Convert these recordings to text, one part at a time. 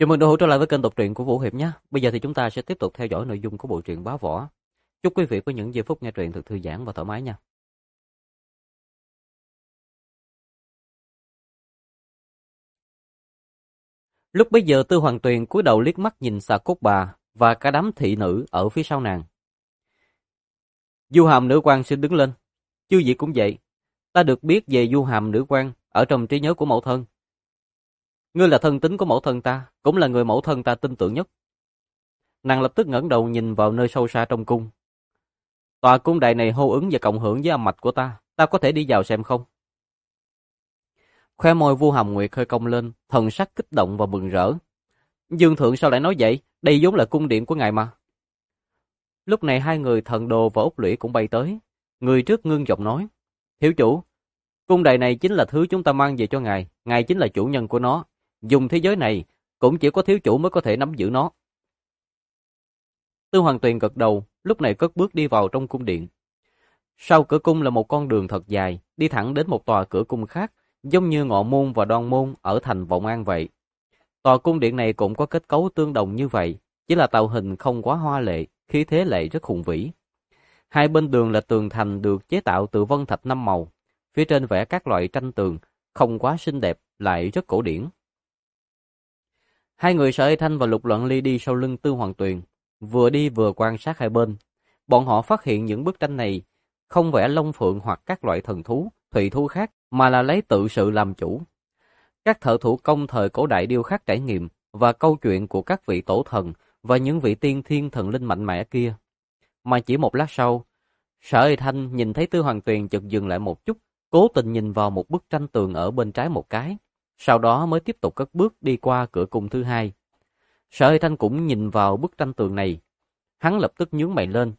Chào mừng đội hữu trở lại với kênh đọc truyện của Vũ Hiệp nhé. Bây giờ thì chúng ta sẽ tiếp tục theo dõi nội dung của bộ truyện Bá Võ. Chúc quý vị có những giây phút nghe truyện thật thư giãn và thoải mái nha. Lúc bấy giờ Tư Hoàng Tuyền cúi đầu liếc mắt nhìn Xà Cốt Bà và cả đám thị nữ ở phía sau nàng. Du Hàm nữ quan xin đứng lên. Chư vị cũng vậy. Ta được biết về Du Hàm nữ quan ở trong trí nhớ của mẫu thân. Ngươi là thân tín của mẫu thân ta, cũng là người mẫu thân ta tin tưởng nhất. Nàng lập tức ngẩng đầu nhìn vào nơi sâu xa trong cung. Tòa cung đại này hô ứng và cộng hưởng với âm mạch của ta có thể đi vào xem không? Khoe môi Vu Hàm Nguyệt hơi cong lên, thần sắc kích động và mừng rỡ. Dương thượng sao lại nói vậy? Đây vốn là cung điện của ngài mà. Lúc này hai người Thần Đồ và Úc Lũy cũng bay tới. Người trước ngưng giọng nói: Thiếu chủ, cung đại này chính là thứ chúng ta mang về cho ngài chính là chủ nhân của nó. Dùng thế giới này, cũng chỉ có thiếu chủ mới có thể nắm giữ nó. Tư Hoàng Tuyền gật đầu, lúc này cất bước đi vào trong cung điện. Sau cửa cung là một con đường thật dài, đi thẳng đến một tòa cửa cung khác, giống như Ngọ Môn và Đoan Môn ở thành Vọng An vậy. Tòa cung điện này cũng có kết cấu tương đồng như vậy, chỉ là tạo hình không quá hoa lệ, khí thế lại rất hùng vĩ. Hai bên đường là tường thành được chế tạo từ vân thạch 5 màu, phía trên vẽ các loại tranh tường, không quá xinh đẹp, lại rất cổ điển. Hai người Sở Y Thanh và Lục Loạn Ly đi sau lưng Tư Hoàng Tuyền, vừa đi vừa quan sát hai bên. Bọn họ phát hiện những bức tranh này không vẽ long phượng hoặc các loại thần thú, thủy thú khác, mà là lấy tự sự làm chủ. Các thợ thủ công thời cổ đại điêu khắc trải nghiệm và câu chuyện của các vị tổ thần và những vị tiên thiên thần linh mạnh mẽ kia. Mà chỉ một lát sau, Sở Y Thanh nhìn thấy Tư Hoàng Tuyền chợt dừng lại một chút, cố tình nhìn vào một bức tranh tường ở bên trái một cái, sau đó mới tiếp tục cất bước đi qua cửa cung thứ hai. Sở Y Thanh cũng nhìn vào bức tranh tường này, hắn lập tức nhướng mày lên.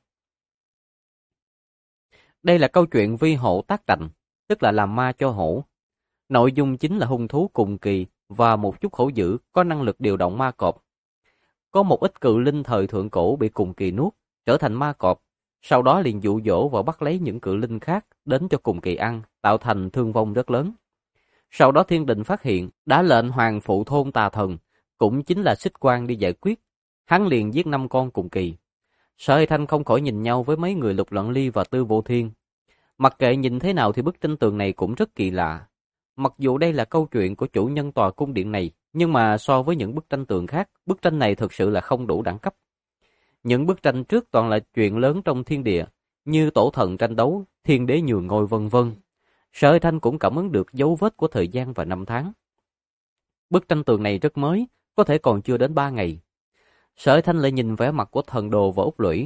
Đây là câu chuyện vi hộ tác đành, tức là làm ma cho hổ. Nội dung chính là hung thú cùng kỳ và một chút hổ dữ có năng lực điều động ma cọp. Có một ít cự linh thời thượng cổ bị cùng kỳ nuốt, trở thành ma cọp, sau đó liền dụ dỗ và bắt lấy những cự linh khác đến cho cùng kỳ ăn, tạo thành thương vong rất lớn. Sau đó thiên đình phát hiện, đã lệnh hoàng phụ thôn tà thần, cũng chính là Xích Quang đi giải quyết. Hắn liền giết 5 con cùng kỳ. Sở Y Thanh không khỏi nhìn nhau với mấy người Lục Loạn Ly và Tư Vô Thiên. Mặc kệ nhìn thế nào thì bức tranh tường này cũng rất kỳ lạ. Mặc dù đây là câu chuyện của chủ nhân tòa cung điện này, nhưng mà so với những bức tranh tường khác, bức tranh này thực sự là không đủ đẳng cấp. Những bức tranh trước toàn là chuyện lớn trong thiên địa, như tổ thần tranh đấu, thiên đế nhường ngôi vân vân. Sở Y Thanh cũng cảm ứng được dấu vết của thời gian và năm tháng. Bức tranh tường này rất mới, có thể còn chưa đến 3 ngày. Sở Y Thanh lại nhìn vẻ mặt của Thần Đồ và Úc Lũy.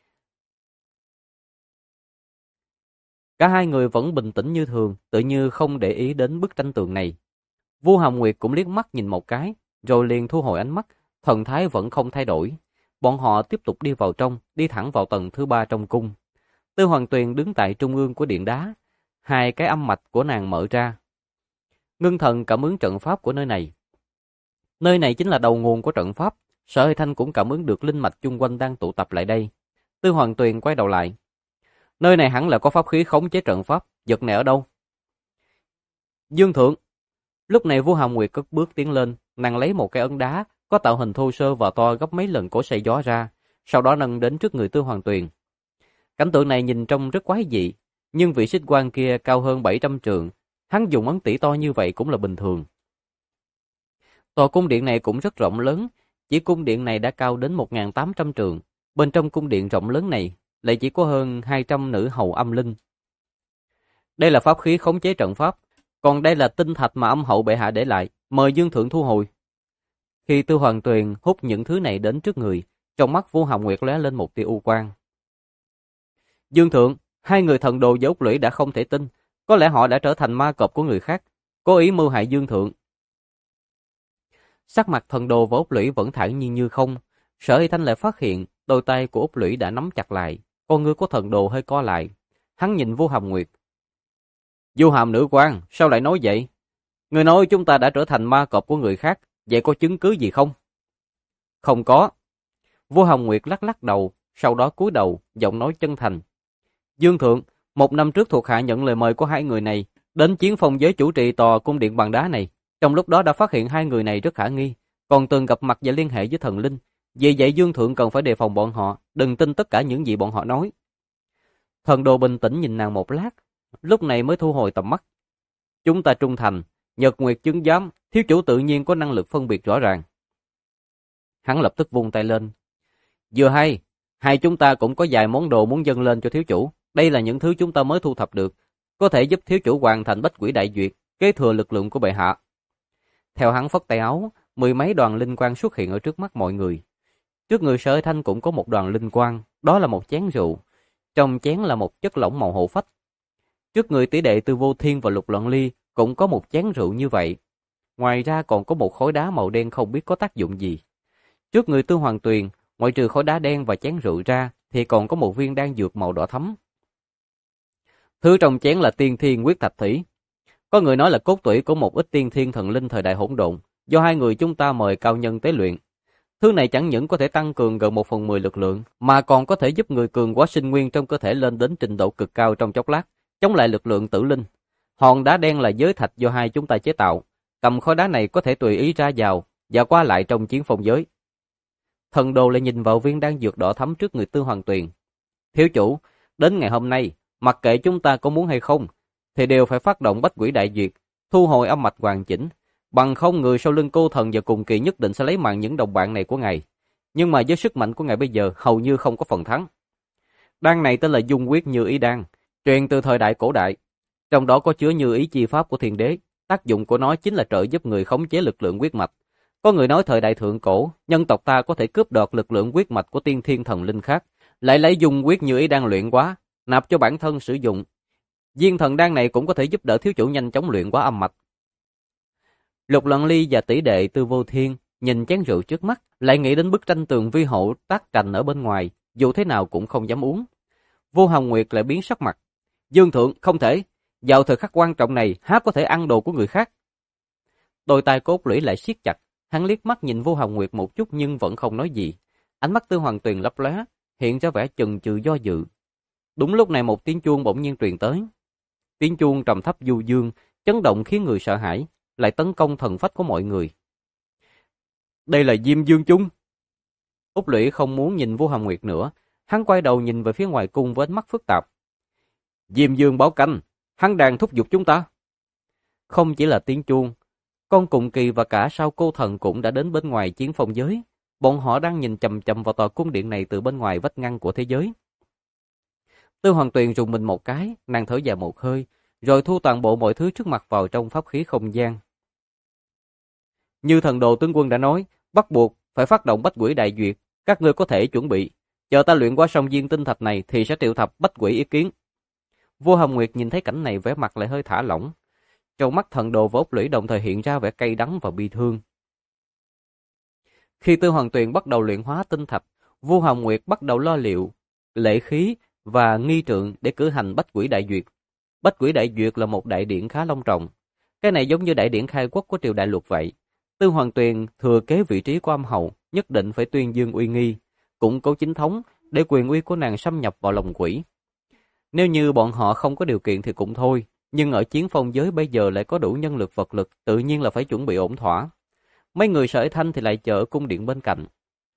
Cả hai người vẫn bình tĩnh như thường, tự như không để ý đến bức tranh tường này. Vu Hàm Nguyệt cũng liếc mắt nhìn một cái, rồi liền thu hồi ánh mắt, thần thái vẫn không thay đổi. Bọn họ tiếp tục đi vào trong, đi thẳng vào tầng thứ 3 trong cung. Tư Hoàng Tuyền đứng tại trung ương của điện đá, hai cái âm mạch của nàng mở ra. Ngưng thần cảm ứng trận pháp của nơi này. Nơi này chính là đầu nguồn của trận pháp, Sở Y Thanh cũng cảm ứng được linh mạch chung quanh đang tụ tập lại đây. Tư Hoàng Tuyền quay đầu lại. Nơi này hẳn là có pháp khí khống chế trận pháp, vật này ở đâu? Dương thượng. Lúc này Vu Hàm Nguyệt cất bước tiến lên, nàng lấy một cái ấn đá có tạo hình thô sơ và to gấp mấy lần cỗ xe gió ra, sau đó nâng đến trước người Tư Hoàng Tuyền. Cảnh tượng này nhìn trông rất quái dị, nhưng vị Xích Quang kia cao hơn 700 trượng, hắn dùng ấn tỷ to như vậy cũng là bình thường. Tòa cung điện này cũng rất rộng lớn, chỉ cung điện này đã cao đến 1.800 trượng, bên trong cung điện rộng lớn này lại chỉ có hơn 200 nữ hầu âm linh. Đây là pháp khí khống chế trận pháp, còn đây là tinh thạch mà âm hậu bệ hạ để lại, mời Dương thượng thu hồi. Khi Tư Hoàng Tuyền hút những thứ này đến trước người, trong mắt Vu Hàm Nguyệt lóe lên một tia u quang. Dương thượng, hai người Thần Đồ và Úc Lũy đã không thể tin, có lẽ họ đã trở thành ma cọp của người khác, cố ý mưu hại Dương thượng. Sắc mặt Thần Đồ và Úc Lũy vẫn thản nhiên như không. Sở Y Thanh lại phát hiện đôi tay của Úc Lũy đã nắm chặt lại, con ngươi của Thần Đồ hơi co lại. Hắn nhìn Vu Hàm Nguyệt. Du Hàm nữ quan, sao lại nói vậy? Người nói chúng ta đã trở thành ma cọp của người khác, vậy có chứng cứ gì không? Không có. Vu Hàm Nguyệt lắc lắc đầu, sau đó cúi đầu, giọng nói chân thành. Dương thượng, 1 năm trước thuộc hạ nhận lời mời của hai người này, đến chiến phong giới chủ trì tòa cung điện bằng đá này. Trong lúc đó đã phát hiện hai người này rất khả nghi, còn từng gặp mặt và liên hệ với thần linh. Vì vậy Dương Thượng cần phải đề phòng bọn họ, đừng tin tất cả những gì bọn họ nói. Thần đồ bình tĩnh nhìn nàng một lát, lúc này mới thu hồi tầm mắt. Chúng ta trung thành, nhật nguyệt chứng giám, thiếu chủ tự nhiên có năng lực phân biệt rõ ràng. Hắn lập tức vung tay lên. Vừa hay, hai chúng ta cũng có vài món đồ muốn dâng lên cho thiếu chủ. Đây là những thứ chúng ta mới thu thập được, có thể giúp thiếu chủ hoàn thành bách quỷ đại duyệt, kế thừa lực lượng của bệ hạ. Theo hắn phất tay áo, mười mấy đoàn linh quang xuất hiện ở trước mắt mọi người. Trước người Sở Thanh cũng có một đoàn linh quang, đó là một chén rượu. Trong chén là một chất lỏng màu hổ phách. Trước người tỷ đệ Tư Vô Thiên và Lục Loạn Ly cũng có một chén rượu như vậy. Ngoài ra còn có một khối đá màu đen không biết có tác dụng gì. Trước người Tư Hoàng Tuyền, ngoại trừ khối đá đen và chén rượu ra, thì còn có một viên đan dược màu đỏ thẫm. Thứ trong chén là tiên thiên huyết thạch thủy. Có người nói là cốt tủy của một ít tiên thiên thần linh thời đại hỗn độn, do hai người chúng ta mời cao nhân tế luyện. Thứ này chẳng những có thể tăng cường gần 1/10 lực lượng, mà còn có thể giúp người cường hóa sinh nguyên trong cơ thể lên đến trình độ cực cao trong chốc lát, chống lại lực lượng tử linh. Hòn đá đen là giới thạch do hai chúng ta chế tạo, cầm khối đá này có thể tùy ý ra vào và qua lại trong chiến phong giới. Thần đồ lại nhìn vào viên đan dược đỏ thẫm trước người Tư Hoàng Tuyền. Thiếu chủ, đến ngày hôm nay, mặc kệ chúng ta có muốn hay không, thì đều phải phát động bách quỷ đại duyệt, thu hồi âm mạch hoàn chỉnh. Bằng không người sau lưng cô thần và cùng kỳ nhất định sẽ lấy mạng những đồng bạn này của ngài. Nhưng mà với sức mạnh của ngài bây giờ hầu như không có phần thắng. Đan này tên là Dung Huyết Như Ý Đan, truyền từ thời đại cổ đại. Trong đó có chứa như ý chi pháp của thiên đế. Tác dụng của nó chính là trợ giúp người khống chế lực lượng huyết mạch. Có người nói thời đại thượng cổ, nhân tộc ta có thể cướp đoạt lực lượng huyết mạch của tiên thiên thần linh khác, lại lấy Dung Huyết Như Ý Đan luyện hóa, nạp cho bản thân sử dụng. Viên thần đan này cũng có thể giúp đỡ thiếu chủ nhanh chóng luyện hóa âm mạch. Lục Loạn Ly và tỷ đệ Tư Vô Thiên nhìn chén rượu trước mắt, lại nghĩ đến bức tranh tường vi hộ tác cành ở bên ngoài, dù thế nào cũng không dám uống. Vô Hồng Nguyệt lại biến sắc mặt. Dương Thượng, không thể, vào thời khắc quan trọng này há có thể ăn đồ của người khác. Đôi tay cốt lũy lại siết chặt, hắn liếc mắt nhìn Vô Hồng Nguyệt một chút nhưng vẫn không nói gì. Ánh mắt Tư Hoàng Tuyền lấp lóe, hiện ra vẻ chần chừ do dự. Đúng lúc này một tiếng chuông bỗng nhiên truyền tới. Tiếng chuông trầm thấp du dương, chấn động khiến người sợ hãi, lại tấn công thần phách của mọi người. Đây là Diêm Dương Chung. Úc Lũy không muốn nhìn Vô Hồng Nguyệt nữa, hắn quay đầu nhìn về phía ngoài cung với ánh mắt phức tạp. Diêm Dương báo canh, hắn đang thúc giục chúng ta. Không chỉ là tiếng chuông, con Cùng Kỳ và cả sao cô thần cũng đã đến bên ngoài chiến phong giới. Bọn họ đang nhìn chằm chằm vào tòa cung điện này từ bên ngoài vách ngăn của thế giới. Tư Hoàng Tuyền rùng mình một cái, nàng thở dài một hơi, rồi thu toàn bộ mọi thứ trước mặt vào trong pháp khí không gian. Như thần đồ tướng quân đã nói, bắt buộc phải phát động bách quỷ đại duyệt, các ngươi có thể chuẩn bị. Chờ ta luyện qua xong viên tinh thạch này thì sẽ triệu tập bách quỷ ý kiến. Vô Hồng Nguyệt nhìn thấy cảnh này vẻ mặt lại hơi thả lỏng. Trong mắt thần đồ và Úc Lũy đồng thời hiện ra vẻ cay đắng và bi thương. Khi Tư Hoàng Tuyền bắt đầu luyện hóa tinh thạch, Vô Hồng Nguyệt bắt đầu lo liệu lễ khí và nghi trượng để cử hành bách quỷ đại duyệt. Bách quỷ đại duyệt là một đại điển khá long trọng. Cái này giống như đại điển khai quốc của triều đại Lục vậy. Tư Hoàng Tuyền thừa kế vị trí của âm hậu, nhất định phải tuyên dương uy nghi, củng cố chính thống để quyền uy của nàng xâm nhập vào lòng quỷ. Nếu như bọn họ không có điều kiện thì cũng thôi, nhưng ở chiến phong giới bây giờ lại có đủ nhân lực vật lực, tự nhiên là phải chuẩn bị ổn thỏa. Mấy người Sở Thanh thì lại chờ ở cung điện bên cạnh.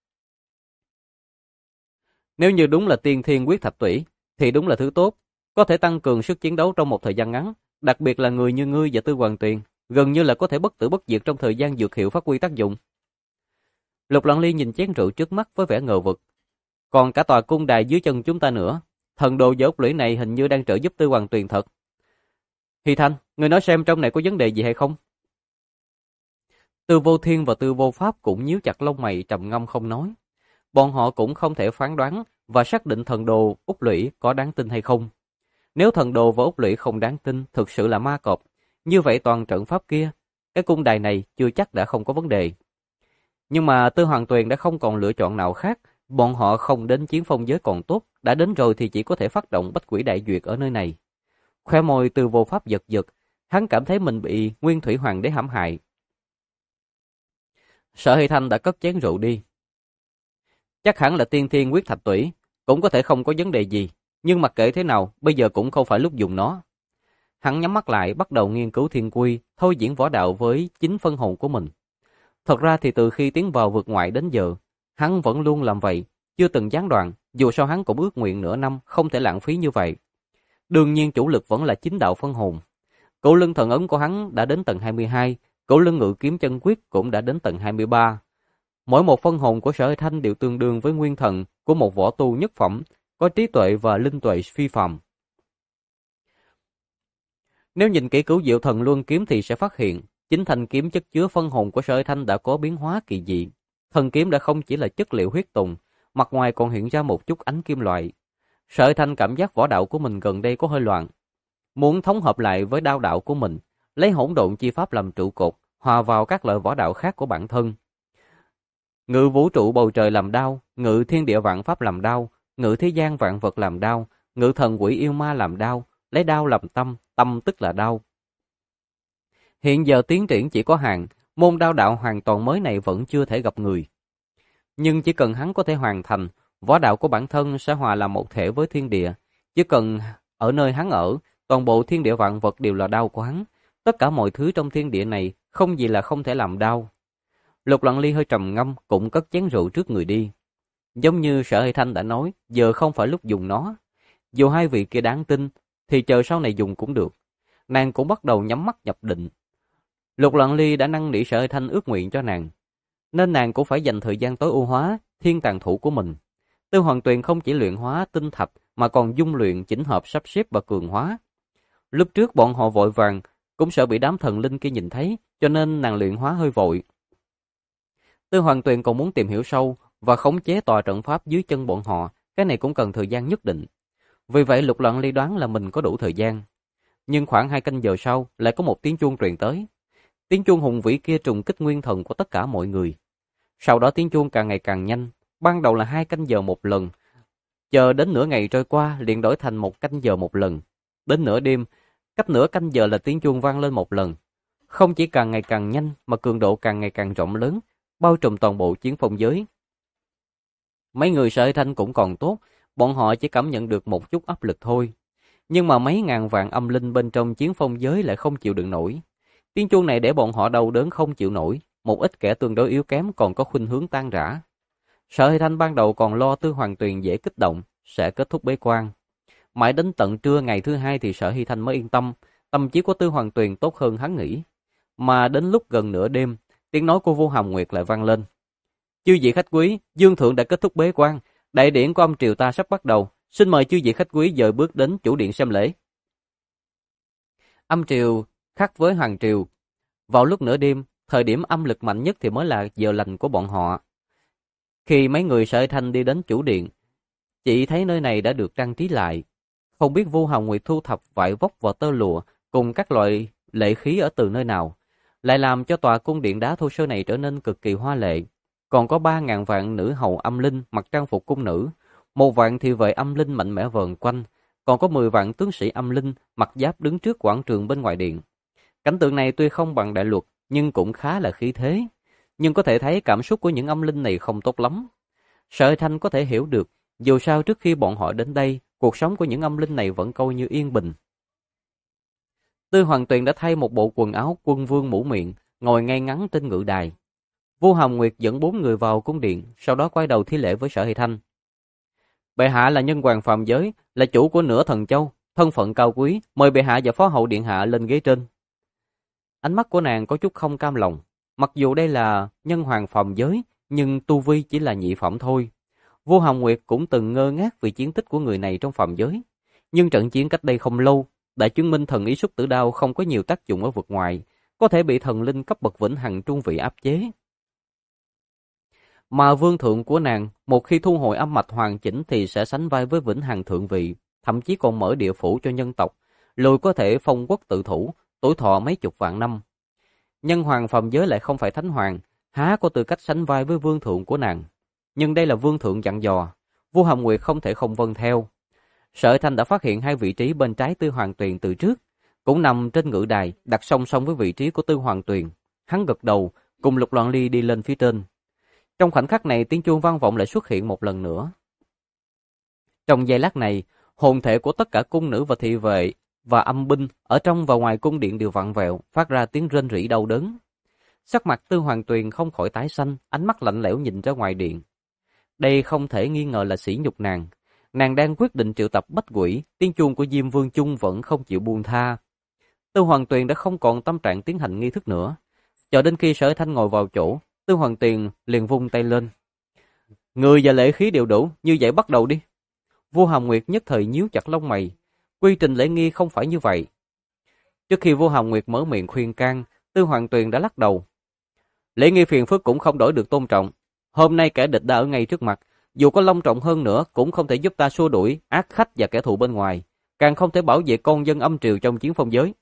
Nếu như đúng là tiên thiên huyết thạch tủy, thì đúng là thứ tốt, có thể tăng cường sức chiến đấu trong một thời gian ngắn, đặc biệt là người như ngươi và Tư Hoàng Tuyền, gần như là có thể bất tử bất diệt trong thời gian dược hiệu phát huy tác dụng. Lục Loạn Ly nhìn chén rượu trước mắt với vẻ ngờ vực. Còn cả tòa cung đài dưới chân chúng ta nữa, thần đồ và Úc Lũy này hình như đang trợ giúp Tư Hoàng Tuyền thật. Hy Thanh, ngươi nói xem trong này có vấn đề gì hay không? Tư Vô Thiên và Tư Vô Pháp cũng nhíu chặt lông mày trầm ngâm không nói. Bọn họ cũng không thể phán đoán và xác định thần đồ Úc Lũy có đáng tin hay không. Nếu thần đồ và Úc Lũy không đáng tin, thực sự là ma cọp, như vậy toàn trận pháp kia, cái cung đài này chưa chắc đã không có vấn đề. Nhưng mà Tư Hoàng Tuyền đã không còn lựa chọn nào khác, bọn họ không đến chiến phong giới còn tốt, đã đến rồi thì chỉ có thể phát động bách quỷ đại duyệt ở nơi này. Khoe môi Tư Vô Pháp giật giật, hắn cảm thấy mình bị Nguyên Thủy Hoàng đế hãm hại. Sở Hy Thanh đã cất chén rượu đi. Chắc hẳn là tiên thiên huyết thạch tủy, cũng có thể không có vấn đề gì, nhưng mặc kệ thế nào, bây giờ cũng không phải lúc dùng nó. Hắn nhắm mắt lại, bắt đầu nghiên cứu thiên quy, thôi diễn võ đạo với chính phân hồn của mình. Thật ra thì từ khi tiến vào vực ngoại đến giờ, hắn vẫn luôn làm vậy, chưa từng gián đoạn, dù sao hắn cũng ước nguyện nửa năm không thể lãng phí như vậy. Đương nhiên chủ lực vẫn là chính đạo phân hồn. Cửu lưng thần ấn của hắn đã đến tầng 22, cửu lưng ngự kiếm chân quyết cũng đã đến tầng 23. Mỗi một phân hồn của Sở Hải Thanh đều tương đương với nguyên thần của một võ tu nhất phẩm, có trí tuệ và linh tuệ phi phàm. Nếu nhìn kỹ Cửu Diệu Thần Luân kiếm thì sẽ phát hiện, chính thanh kiếm chất chứa phân hồn của Sở Hải Thanh đã có biến hóa kỳ dị. Thần kiếm đã không chỉ là chất liệu huyết tùng, mặt ngoài còn hiện ra một chút ánh kim loại. Sở Hải Thanh cảm giác võ đạo của mình gần đây có hơi loạn, muốn thống hợp lại với đao đạo của mình, lấy hỗn độn chi pháp làm trụ cột, hòa vào các loại võ đạo khác của bản thân. Ngự vũ trụ bầu trời làm đao, ngự thiên địa vạn pháp làm đao, ngự thế gian vạn vật làm đao, ngự thần quỷ yêu ma làm đao, lấy đao làm tâm, tâm tức là đao. Hiện giờ tiến triển chỉ có hàng, môn đao đạo hoàn toàn mới này vẫn chưa thể gặp người. Nhưng chỉ cần hắn có thể hoàn thành, võ đạo của bản thân sẽ hòa làm một thể với thiên địa. Chỉ cần ở nơi hắn ở, toàn bộ thiên địa vạn vật đều là đao của hắn. Tất cả mọi thứ trong thiên địa này không gì là không thể làm đao. Lục Lặng Ly hơi trầm ngâm, cũng cất chén rượu trước người đi. Giống như Sở Hải Thanh đã nói, giờ không phải lúc dùng nó. Dù hai vị kia đáng tin, thì chờ sau này dùng cũng được. Nàng cũng bắt đầu nhắm mắt nhập định. Lục Lặng Ly đã năn nỉ Sở Hải Thanh ước nguyện cho nàng, nên nàng cũng phải dành thời gian tối ưu hóa thiên tàn thủ của mình. Tư Hoàng Tuyền không chỉ luyện hóa tinh thạch mà còn dung luyện, chỉnh hợp, sắp xếp và cường hóa. Lúc trước bọn họ vội vàng, cũng sợ bị đám thần linh kia nhìn thấy, cho nên nàng luyện hóa hơi vội. Tư Hoàng Tuyền còn muốn tìm hiểu sâu và khống chế tòa trận pháp dưới chân bọn họ, cái này cũng cần thời gian nhất định. Vì vậy Lục Lặng Ly đoán là mình có đủ thời gian. Nhưng khoảng 2 canh giờ sau, lại có một tiếng chuông truyền tới. Tiếng chuông hùng vĩ kia trùng kích nguyên thần của tất cả mọi người. Sau đó tiếng chuông càng ngày càng nhanh, ban đầu là 2 canh giờ một lần, chờ đến nửa ngày trôi qua liền đổi thành 1 canh giờ một lần. Đến nửa đêm, cách nửa canh giờ là tiếng chuông vang lên một lần. Không chỉ càng ngày càng nhanh mà cường độ càng ngày càng rộng lớn, bao trùm toàn bộ chiến phong giới. Mấy người Sở Hải Thanh cũng còn tốt, bọn họ chỉ cảm nhận được một chút áp lực thôi. Nhưng mà mấy ngàn vạn âm linh bên trong chiến phong giới lại không chịu đựng nổi. Tiếng chuông này để bọn họ đau đớn không chịu nổi, một ít kẻ tương đối yếu kém còn có khuynh hướng tan rã. Sở Hải Thanh ban đầu còn lo Tư Hoàng Tuyền dễ kích động, sẽ kết thúc bế quan. Mãi đến tận trưa ngày thứ 2 thì Sở Hải Thanh mới yên tâm, tâm trí của Tư Hoàng Tuyền tốt hơn hắn nghĩ. Mà đến lúc gần nửa đêm, tiếng nói của Vô Hàm Nguyệt lại vang lên. Chư vị khách quý, Dương Thượng đã kết thúc bế quan, đại điển của âm triều ta sắp bắt đầu, xin mời chư vị khách quý dời bước đến chủ điện xem lễ. Âm triều khác với hoàng triều, vào lúc nửa đêm, thời điểm âm lực mạnh nhất thì mới là giờ lành của bọn họ. Khi mấy người Sở Hải Thanh đi đến chủ điện, chỉ thấy nơi này đã được trang trí lại. Không biết Vu Hồng Nguyệt thu thập vải vóc và tơ lụa cùng các loại lệ khí ở từ nơi nào, lại làm cho tòa cung điện đá thô sơ này trở nên cực kỳ hoa lệ. Còn có 3.000 vạn nữ hầu âm linh mặc trang phục cung nữ, 1 vạn thị vệ âm linh mạnh mẽ vờn quanh, còn có 10 vạn tướng sĩ âm linh mặc giáp đứng trước quảng trường bên ngoài điện. Cảnh tượng này tuy không bằng đại luật, nhưng cũng khá là khí thế. Nhưng có thể thấy cảm xúc của những âm linh này không tốt lắm. Sở Hải Thanh có thể hiểu được, dù sao trước khi bọn họ đến đây, cuộc sống của những âm linh này vẫn coi như yên bình. Tư Hoàng Tuyền đã thay một bộ quần áo quân vương mũ miệng, ngồi ngay ngắn trên ngự đài. Vô Hàm Nguyệt dẫn 4 người vào cung điện, sau đó quay đầu thi lễ với Sở Hải Thanh. Bệ hạ là nhân hoàng phàm giới, là chủ của nửa thần châu, thân phận cao quý, mời bệ hạ và phó hậu điện hạ lên ghế trên. Ánh mắt của nàng có chút không cam lòng, mặc dù đây là nhân hoàng phàm giới, nhưng tu vi chỉ là nhị phẩm thôi. Vô Hàm Nguyệt cũng từng ngơ ngác vì chiến tích của người này trong phàm giới, nhưng trận chiến cách đây không lâu đã chứng minh thần ý xuất tử đao không có nhiều tác dụng ở vực ngoài, có thể bị thần linh cấp bậc vĩnh hằng trung vị áp chế. Mà vương thượng của nàng, một khi thu hồi âm mạch hoàn chỉnh thì sẽ sánh vai với vĩnh hằng thượng vị, thậm chí còn mở địa phủ cho nhân tộc, lùi có thể phong quốc tự thủ, tuổi thọ mấy chục vạn năm. Nhân hoàng phàm giới lại không phải thánh hoàng, há có tư cách sánh vai với vương thượng của nàng. Nhưng đây là vương thượng dặn dò, Vô Hàm Nguyệt không thể không vâng theo. Sở Hải Thanh đã phát hiện 2 vị trí bên trái Tư Hoàng Tuyền từ trước, cũng nằm trên ngự đài, đặt song song với vị trí của Tư Hoàng Tuyền. Hắn gật đầu, cùng Lục Loạn Ly đi lên phía trên. Trong khoảnh khắc này, tiếng chuông vang vọng lại xuất hiện một lần nữa. Trong giây lát này, hồn thể của tất cả cung nữ và thị vệ và âm binh ở trong và ngoài cung điện đều vặn vẹo, phát ra tiếng rên rỉ đau đớn. Sắc mặt Tư Hoàng Tuyền không khỏi tái xanh, ánh mắt lạnh lẽo nhìn ra ngoài điện. Đây không thể nghi ngờ là sỉ nhục nàng. Nàng đang quyết định triệu tập bách quỷ, tiếng chuông của Diêm Vương Chung vẫn không chịu buông tha. Tư Hoàng Tuyền đã không còn tâm trạng tiến hành nghi thức nữa. Cho đến khi Sở Thanh ngồi vào chỗ, Tư Hoàng Tuyền liền vung tay lên. Người và lễ khí đều đủ, như vậy bắt đầu đi. Vua Hàm Nguyệt nhất thời nhíu chặt lông mày. Quy trình lễ nghi không phải như vậy. Trước khi vua Hàm Nguyệt mở miệng khuyên can, Tư Hoàng Tuyền đã lắc đầu. Lễ nghi phiền phức cũng không đổi được tôn trọng. Hôm nay kẻ địch đã ở ngay trước mặt, dù có long trọng hơn nữa cũng không thể giúp ta xua đuổi ác khách và kẻ thù bên ngoài, càng không thể bảo vệ con dân âm triều trong chiến phong giới.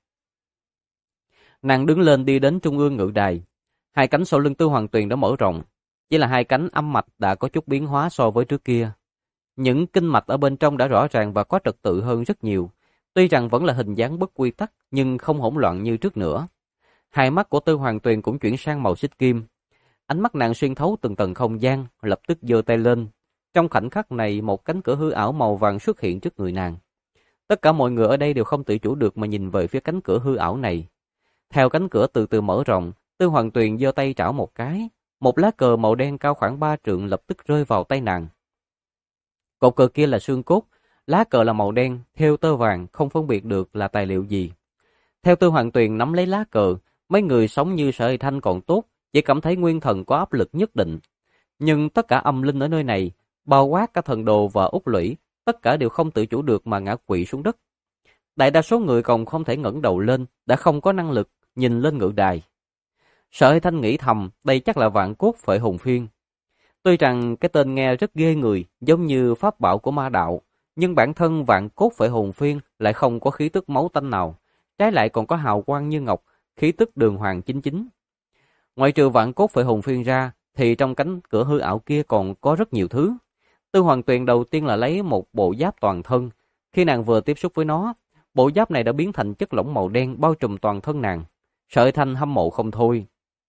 Nàng đứng lên đi đến trung ương ngự đài. Hai cánh sau lưng Tư Hoàng Tuyền đã mở rộng, chỉ là hai cánh âm mạch đã có chút biến hóa so với trước kia. Những kinh mạch ở bên trong đã rõ ràng và có trật tự hơn rất nhiều. Tuy rằng vẫn là hình dáng bất quy tắc, nhưng không hỗn loạn như trước nữa. Hai mắt của Tư Hoàng Tuyền cũng chuyển sang màu xích kim. Ánh mắt nàng xuyên thấu từng tầng không gian, lập tức giơ tay lên. Trong khoảnh khắc này, một cánh cửa hư ảo màu vàng xuất hiện trước người nàng. Tất cả mọi người ở đây đều không tự chủ được mà nhìn về phía cánh cửa hư ảo này. Theo cánh cửa từ từ mở rộng, Tư Hoàng Tuyền giơ tay trảo một cái, một lá cờ màu đen cao khoảng 3 trượng lập tức rơi vào tay nàng. Cột cờ kia là xương cốt, lá cờ là màu đen, thêu tơ vàng, không phân biệt được là tài liệu gì. Theo Tư Hoàng Tuyền nắm lấy lá cờ, mấy người sống như Sở Hỷ Thanh còn tốt, chỉ cảm thấy nguyên thần có áp lực nhất định. Nhưng tất cả âm linh ở nơi này, bao quát cả thần đồ và út lũy, tất cả đều không tự chủ được mà ngã quỵ xuống đất. Đại đa số người còn không thể ngẩng đầu lên, đã không có năng lực nhìn lên ngự đài. Sở Hỷ Thanh nghĩ thầm, đây chắc là Vạn Cốt Phệ Hồn Phiên. Tuy rằng cái tên nghe rất ghê người, giống như pháp bảo của ma đạo, nhưng bản thân Vạn Cốt Phệ Hồn Phiên lại không có khí tức máu tanh nào, trái lại còn có hào quang như ngọc, khí tức đường hoàng chính chính. Ngoại trừ Vạn Cốt Phệ Hồn Phiên ra, thì trong cánh cửa hư ảo kia còn có rất nhiều thứ. Tư Hoàng Tuyền đầu tiên là lấy một bộ giáp toàn thân. Khi nàng vừa tiếp xúc với nó, bộ giáp này đã biến thành chất lỏng màu đen bao trùm toàn thân nàng. Sở Hỷ Thanh hâm mộ không thôi.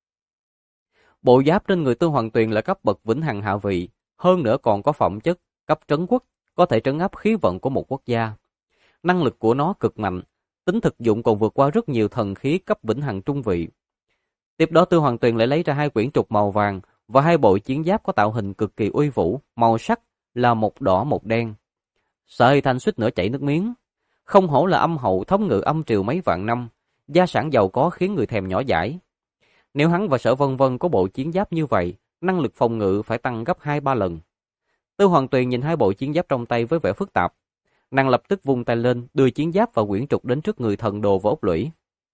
Bộ giáp trên người Tư Hoàng Tuyền là cấp bậc vĩnh hằng hạ vị, hơn nữa còn có phẩm chất cấp trấn quốc, có thể trấn áp khí vận của một quốc gia. Năng lực của nó cực mạnh, tính thực dụng còn vượt qua rất nhiều thần khí cấp vĩnh hằng trung vị. Tiếp đó Tư Hoàng Tuyền lại lấy ra hai quyển trục màu vàng và hai bộ chiến giáp có tạo hình cực kỳ uy vũ, màu sắc là một đỏ một đen. Sở Hỷ Thanh suýt nữa chảy nước miếng. Không hổ là âm hậu thống ngự âm triều mấy vạn năm, gia sản giàu có khiến người thèm nhỏ dãi. Nếu hắn và Sở Vân Vân có bộ chiến giáp như vậy, năng lực phòng ngự phải tăng gấp 2-3 lần. Tư Hoàng Tuyền nhìn hai bộ chiến giáp trong tay với vẻ phức tạp. Nàng lập tức vung tay lên, đưa chiến giáp và quyển trục đến trước người thần đồ và út lũy.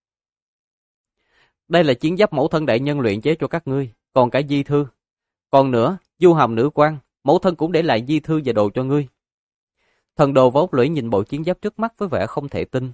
Đây là chiến giáp mẫu thân đại nhân luyện chế cho các ngươi, còn cả di thư. Còn nữa, Du Hàm nữ quan, mẫu thân cũng để lại di thư và đồ cho ngươi. Thần đồ và út lũy nhìn bộ chiến giáp trước mắt với vẻ không thể tin.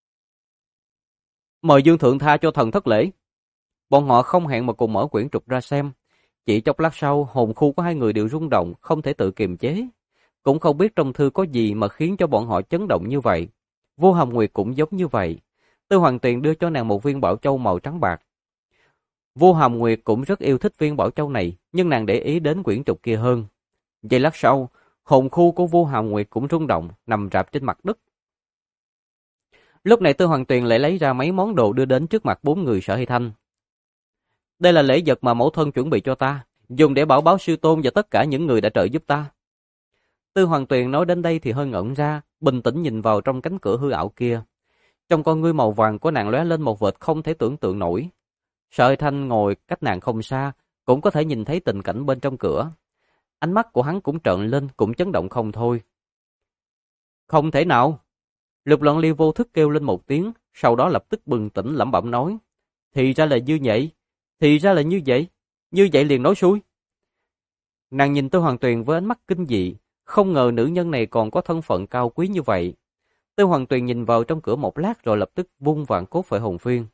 Mời Dương Thượng tha cho thần thất lễ. Bọn họ không hẹn mà cùng mở quyển trục ra xem. Chỉ chốc lát sau, hồn khu của hai người đều rung động, không thể tự kiềm chế. Cũng không biết trong thư có gì mà khiến cho bọn họ chấn động như vậy. Vô Hàm Nguyệt cũng giống như vậy. Tư Hoàng Tuyền đưa cho nàng một viên bảo châu màu trắng bạc. Vô Hàm Nguyệt cũng rất yêu thích viên bảo châu này, nhưng nàng để ý đến quyển trục kia hơn. Giây lát sau, hồn khu của Vô Hàm Nguyệt cũng rung động, nằm rạp trên mặt đất. Lúc này Tư Hoàng Tuyền lại lấy ra mấy món đồ đưa đến trước mặt bốn người Sở Hỷ Thanh. Đây là lễ vật mà mẫu thân chuẩn bị cho ta, dùng để bảo báo sư tôn và tất cả những người đã trợ giúp ta. Tư Hoàng Tuyền nói đến đây thì hơi ngẩn ra, bình tĩnh nhìn vào trong cánh cửa hư ảo kia. Trong con ngươi màu vàng của nàng lóe lên một vệt không thể tưởng tượng nổi. Sở Hỷ Thanh ngồi cách nàng không xa, cũng có thể nhìn thấy tình cảnh bên trong cửa. Ánh mắt của hắn cũng trợn lên, cũng chấn động không thôi. Không thể nào! Lục Loan Ly vô thức kêu lên một tiếng, sau đó lập tức bừng tỉnh lẩm bẩm nói. Thì ra là như vậy, thì ra là như vậy liền nói xuôi. Nàng nhìn Tư Hoàng Tuyền với ánh mắt kinh dị, không ngờ nữ nhân này còn có thân phận cao quý như vậy. Tư Hoàng Tuyền nhìn vào trong cửa một lát rồi lập tức vung Vạn Cốt Phệ Hồn Phiên.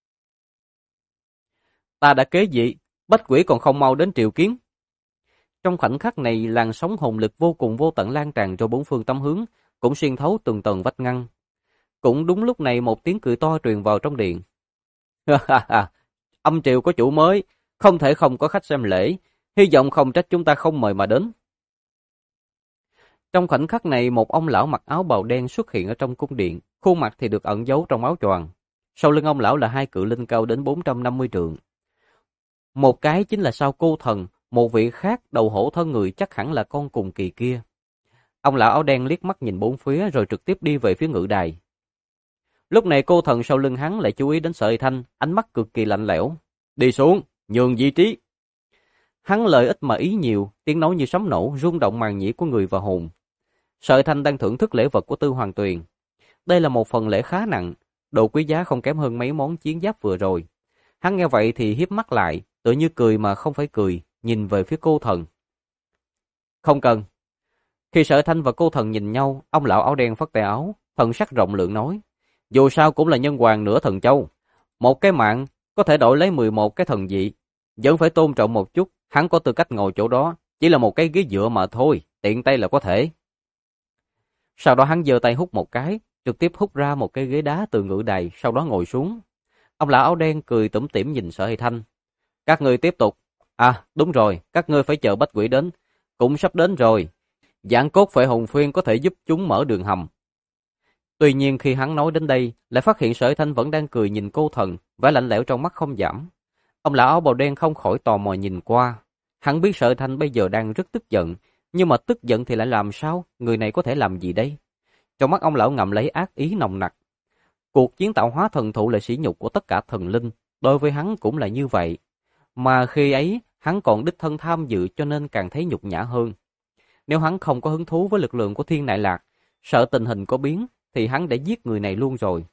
Ta đã kế dị, bách quỷ còn không mau đến triều kiến. Trong khoảnh khắc này, làn sóng hồn lực vô cùng vô tận lan tràn cho bốn phương tám hướng, cũng xuyên thấu từng tầng vách ngăn. Cũng đúng lúc này một tiếng cười to truyền vào trong điện. Âm triều có chủ mới, không thể không có khách xem lễ, hy vọng không trách chúng ta không mời mà đến. Trong khoảnh khắc này, một ông lão mặc áo bào đen xuất hiện ở trong cung điện, khuôn mặt thì được ẩn giấu trong áo choàng. Sau lưng ông lão là hai cự linh cao đến 450 trượng. Một cái chính là sao Cô Thần, một vị khác đầu hổ thân người chắc hẳn là con cùng kỳ kia. Ông lão áo đen liếc mắt nhìn bốn phía rồi trực tiếp đi về phía ngự đài. Lúc này Cô Thần sau lưng hắn lại chú ý đến Sở Hy Thanh, ánh mắt cực kỳ lạnh lẽo. Đi xuống, nhường vị trí. Hắn lời ít mà ý nhiều, tiếng nói như sấm nổ, rung động màng nhĩ của người và hồn. Sở Hy Thanh đang thưởng thức lễ vật của Tư Hoàng Tuyền. Đây là một phần lễ khá nặng, độ quý giá không kém hơn mấy món chiến giáp vừa rồi. Hắn nghe vậy thì hiếp mắt lại, tựa như cười mà không phải cười, nhìn về phía Cô Thần. Không cần. Khi Sở Thanh và Cô Thần nhìn nhau, ông lão áo đen phất tay áo, thần sắc rộng lượng nói. Dù sao cũng là nhân hoàng nửa thần châu. Một cái mạng có thể đổi lấy 11 cái thần vị. Vẫn phải tôn trọng một chút, hắn có tư cách ngồi chỗ đó. Chỉ là một cái ghế dựa mà thôi, tiện tay là có thể. Sau đó hắn giơ tay hút một cái, trực tiếp hút ra một cái ghế đá từ ngự đài, sau đó ngồi xuống. Ông lão áo đen cười tủm tỉm nhìn Sở Hy Thanh. Các ngươi tiếp tục. À, đúng rồi, các ngươi phải chờ Bách Quỷ đến. Cũng sắp đến rồi. Giảng cốt phệ hồn phiên có thể giúp chúng mở đường hầm. Tuy nhiên khi hắn nói đến đây, lại phát hiện Sở Hy Thanh vẫn đang cười nhìn Cô Thần, vẻ lạnh lẽo trong mắt không giảm. Ông lão áo bào đen không khỏi tò mò nhìn qua. Hắn biết Sở Hy Thanh bây giờ đang rất tức giận, nhưng mà tức giận thì lại làm sao? Người này có thể làm gì đây? Trong mắt ông lão ngậm lấy ác ý nồng nặc. Cuộc chiến tạo hóa thần thụ là sỉ nhục của tất cả thần linh, đối với hắn cũng là như vậy. Mà khi ấy, hắn còn đích thân tham dự cho nên càng thấy nhục nhã hơn. Nếu hắn không có hứng thú với lực lượng của Thiên Nại Lạc, sợ tình hình có biến, thì hắn đã giết người này luôn rồi.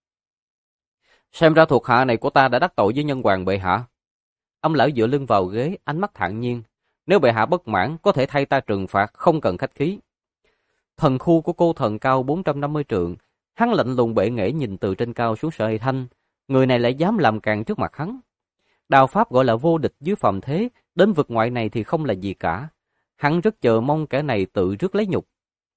Xem ra thuộc hạ này của ta đã đắc tội với nhân hoàng bệ hạ. Ông lão dựa lưng vào ghế, ánh mắt thản nhiên. Nếu bệ hạ bất mãn, có thể thay ta trừng phạt, không cần khách khí. Thần khu của Cô Thần cao 450 trượng, hắn lạnh lùng bệ nghệ nhìn từ trên cao xuống Sở Hy Thanh. Người này lại dám làm càn trước mặt hắn. Đao pháp gọi là vô địch dưới phàm thế, đến vực ngoại này thì không là gì cả. Hắn rất chờ mong kẻ này tự rước lấy nhục.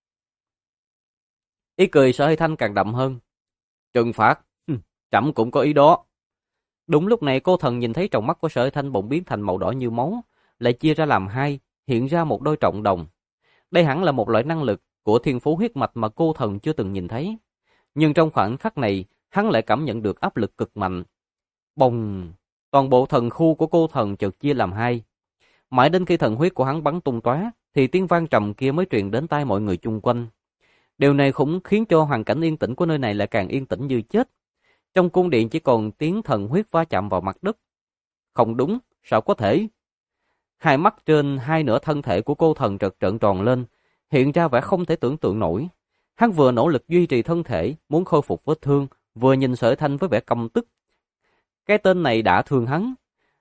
Ý cười Sở Hy Thanh càng đậm hơn. Trừng phạt, trẫm cũng có ý đó. Đúng lúc này Cô Thần nhìn thấy trong mắt của Sở Hy Thanh bỗng biến thành màu đỏ như máu, lại chia ra làm hai, hiện ra một đôi trọng đồng. Đây hẳn là một loại năng lực của thiên phú huyết mạch mà Cô Thần chưa từng nhìn thấy. Nhưng trong khoảnh khắc này, hắn lại cảm nhận được áp lực cực mạnh. Bồng! Toàn bộ thần khu của Cô Thần chợt chia làm hai. Mãi đến khi thần huyết của hắn bắn tung tóe, thì tiếng vang trầm kia mới truyền đến tai mọi người chung quanh. Điều này cũng khiến cho hoàn cảnh yên tĩnh của nơi này lại càng yên tĩnh như chết. Trong cung điện chỉ còn tiếng thần huyết va chạm vào mặt đất. Không đúng, sao có thể? Hai mắt trên hai nửa thân thể của Cô Thần trợn tròn lên, hiện ra vẻ không thể tưởng tượng nổi. Hắn vừa nỗ lực duy trì thân thể, muốn khôi phục vết thương, vừa nhìn Sở Thanh với vẻ căm tức. Cái tên này đã thương hắn.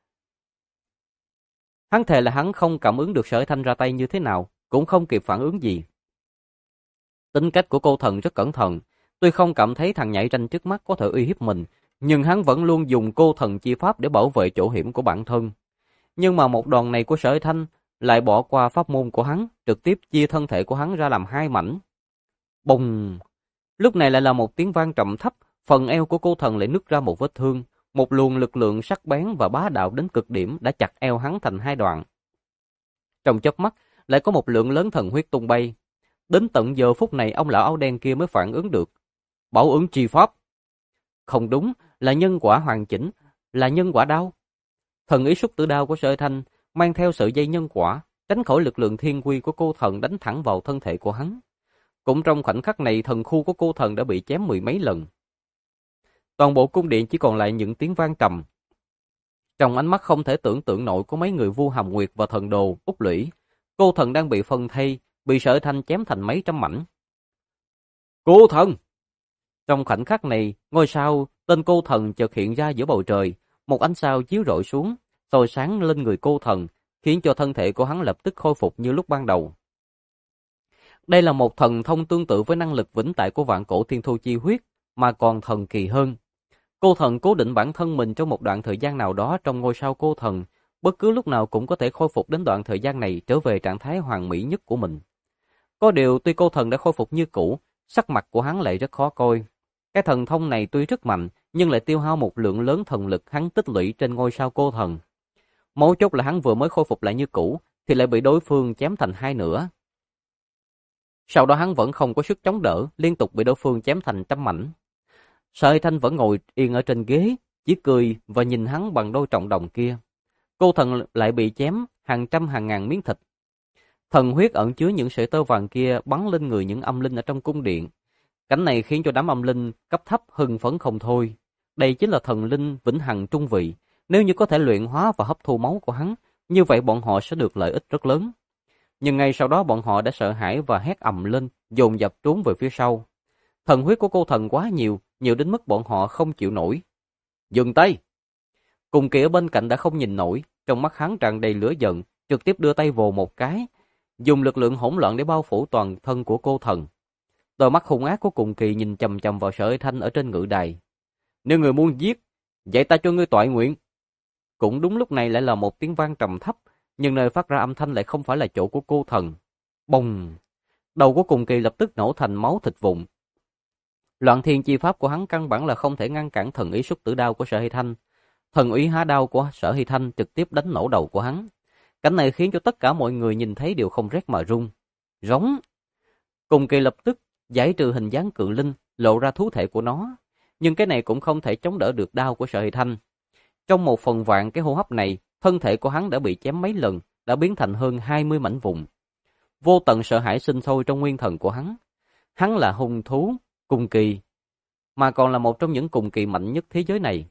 Hắn thề là hắn không cảm ứng được Sở Thanh ra tay như thế nào, cũng không kịp phản ứng gì. Tính cách của Cô Thần rất cẩn thận, tuy không cảm thấy thằng nhảy ranh trước mắt có thể uy hiếp mình, nhưng hắn vẫn luôn dùng Cô Thần chi pháp để bảo vệ chỗ hiểm của bản thân. Nhưng mà một đòn này của Sở Thanh lại bỏ qua pháp môn của hắn, trực tiếp chia thân thể của hắn ra làm hai mảnh. Bùng! Lúc này lại là một tiếng vang trầm thấp, phần eo của Cô Thần lại nứt ra một vết thương, một luồng lực lượng sắc bén và bá đạo đến cực điểm đã chặt eo hắn thành hai đoạn. Trong chớp mắt, lại có một lượng lớn thần huyết tung bay. Đến tận giờ phút này ông lão áo đen kia mới phản ứng được. Bảo ứng chi pháp. Không đúng, là nhân quả hoàn chỉnh, là nhân quả đao. Thần ý xúc tử đao của Sở Thanh mang theo sợi dây nhân quả, tránh khỏi lực lượng thiên quy của Cô Thần đánh thẳng vào thân thể của hắn. Cũng trong khoảnh khắc này thần khu của Cô Thần đã bị chém mười mấy lần. Toàn bộ cung điện chỉ còn lại những tiếng vang trầm. Trong ánh mắt không thể tưởng tượng nổi của mấy người Vu Hàm Nguyệt và thần đồ Úc Lũy, Cô Thần đang bị phân thây, bị Sở Thanh chém thành mấy trăm mảnh. Cô Thần! Trong khoảnh khắc này, ngôi sao tên Cô Thần chợt hiện ra giữa bầu trời, một ánh sao chiếu rọi xuống, soi sáng lên người Cô Thần, khiến cho thân thể của hắn lập tức khôi phục như lúc ban đầu. Đây là một thần thông tương tự với năng lực vĩnh tại của vạn cổ thiên thu chi huyết, mà còn thần kỳ hơn. Cô Thần cố định bản thân mình trong một đoạn thời gian nào đó trong ngôi sao Cô Thần, bất cứ lúc nào cũng có thể khôi phục đến đoạn thời gian này trở về trạng thái hoàn mỹ nhất của mình. Có điều tuy Cô Thần đã khôi phục như cũ, sắc mặt của hắn lại rất khó coi. Cái thần thông này tuy rất mạnh, nhưng lại tiêu hao một lượng lớn thần lực hắn tích lũy trên ngôi sao Cô Thần. Mấu chốt là hắn vừa mới khôi phục lại như cũ, thì lại bị đối phương chém thành hai nửa. Sau đó hắn vẫn không có sức chống đỡ, liên tục bị đối phương chém thành trăm mảnh. Sở Thanh vẫn ngồi yên ở trên ghế, chỉ cười và nhìn hắn bằng đôi trọng đồng kia. Cô thần lại bị chém hàng trăm hàng ngàn miếng thịt. Thần huyết ẩn chứa những sợi tơ vàng kia bắn lên người những âm linh ở trong cung điện. Cảnh này khiến cho đám âm linh cấp thấp hưng phấn không thôi. Đây chính là thần linh vĩnh hằng trung vị. Nếu như có thể luyện hóa và hấp thu máu của hắn, như vậy bọn họ sẽ được lợi ích rất lớn. Nhưng ngay sau đó bọn họ đã sợ hãi và hét ầm lên, dồn dập trốn về phía sau. Thần huyết của cô thần quá nhiều, nhiều đến mức bọn họ không chịu nổi. Dừng tay! Cùng kỳ ở bên cạnh đã không nhìn nổi, trong mắt hắn tràn đầy lửa giận, trực tiếp đưa tay vồ một cái, dùng lực lượng hỗn loạn để bao phủ toàn thân của cô thần. Đôi mắt hung ác của Cùng Kỳ nhìn chằm chằm vào Sở Hy Thanh ở trên ngự đài. Nếu người muốn giết, vậy ta cho ngươi toại nguyện. Cũng đúng lúc này lại là một tiếng vang trầm thấp, nhưng nơi phát ra âm thanh lại không phải là chỗ của cô thần. Bùng! Đầu của Cùng Kỳ lập tức nổ thành máu thịt vụn. Loạn thiên chi pháp của hắn căn bản là không thể ngăn cản thần ý xuất tử đao của Sở Hy Thanh. Thần ý há đao của Sở Hy Thanh trực tiếp đánh nổ đầu của hắn. Cảnh này khiến cho tất cả mọi người nhìn thấy đều không rét mà run. Rống! Cùng Kỳ lập tức giải trừ hình dáng cự linh, lộ ra thú thể của nó. Nhưng cái này cũng không thể chống đỡ được đao của Sở Hy Thanh. Trong 1/1000000 cái hô hấp này, thân thể của hắn đã bị chém mấy lần, đã biến thành hơn 20 mảnh vụn. Vô tận sợ hãi sinh sôi trong nguyên thần của hắn. Hắn là hung thú, Cùng Kỳ, mà còn là một trong những cùng kỳ mạnh nhất thế giới này.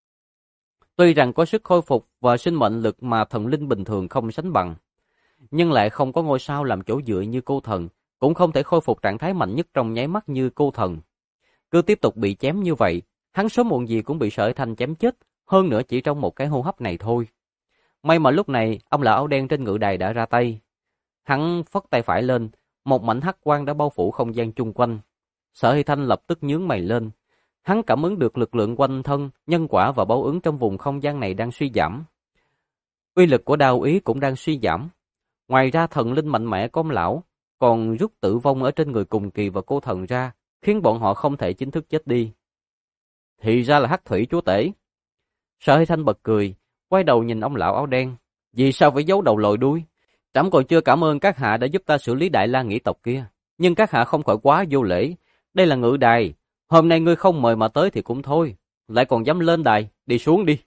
Tuy rằng có sức khôi phục và sinh mệnh lực mà thần linh bình thường không sánh bằng, nhưng lại không có ngôi sao làm chỗ dựa như cô thần, cũng không thể khôi phục trạng thái mạnh nhất trong nháy mắt như cô thần. Cứ tiếp tục bị chém như vậy, hắn sớm muộn gì cũng bị Sở Hy Thanh chém chết, hơn nữa chỉ trong một cái hô hấp này thôi. May mà lúc này, ông lão áo đen trên ngự đài đã ra tay. Hắn phất tay phải lên, một mảnh hắc quang đã bao phủ không gian chung quanh. Sở Hy Thanh lập tức nhướng mày lên. Hắn cảm ứng được lực lượng quanh thân, nhân quả và báo ứng trong vùng không gian này đang suy giảm. Uy lực của đao ý cũng đang suy giảm. Ngoài ra thần linh mạnh mẽ của ông lão còn rút tử vong ở trên người Cùng Kỳ và cô thần ra, khiến bọn họ không thể chính thức chết đi. Thì ra là Hắc Thủy chúa tể. Sở Hy Thanh bật cười, quay đầu nhìn ông lão áo đen. Vì sao phải giấu đầu lòi đuôi? Trẫm còn chưa cảm ơn các hạ đã giúp ta xử lý Đại La nghĩ tộc kia. Nhưng các hạ không khỏi quá vô lễ. Đây là ngự đài. Hôm nay ngươi không mời mà tới thì cũng thôi. Lại còn dám lên đài, đi xuống đi.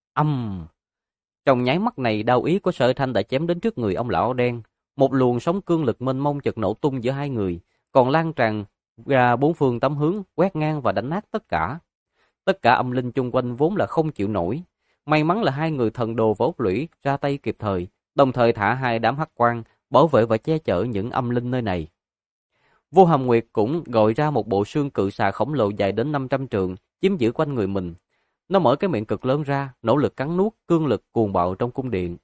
Trong nháy mắt này, đao ý của Sở Hy Thanh đã chém đến trước người ông lão áo đen. Một luồng sóng cương lực mênh mông chợt nổ tung giữa hai người, còn lan tràn ra bốn phương tám hướng, quét ngang và đánh nát tất cả. Tất cả âm linh chung quanh vốn là không chịu nổi. May mắn là hai người thần đồ và ốc lũy ra tay kịp thời, đồng thời thả hai đám hắc quang, bảo vệ và che chở những âm linh nơi này. Vô Hàm Nguyệt cũng gọi ra một bộ xương cự xà khổng lồ dài đến 500 trượng, chiếm giữ quanh người mình. Nó mở cái miệng cực lớn ra, nỗ lực cắn nuốt cương lực cuồng bạo trong cung điện.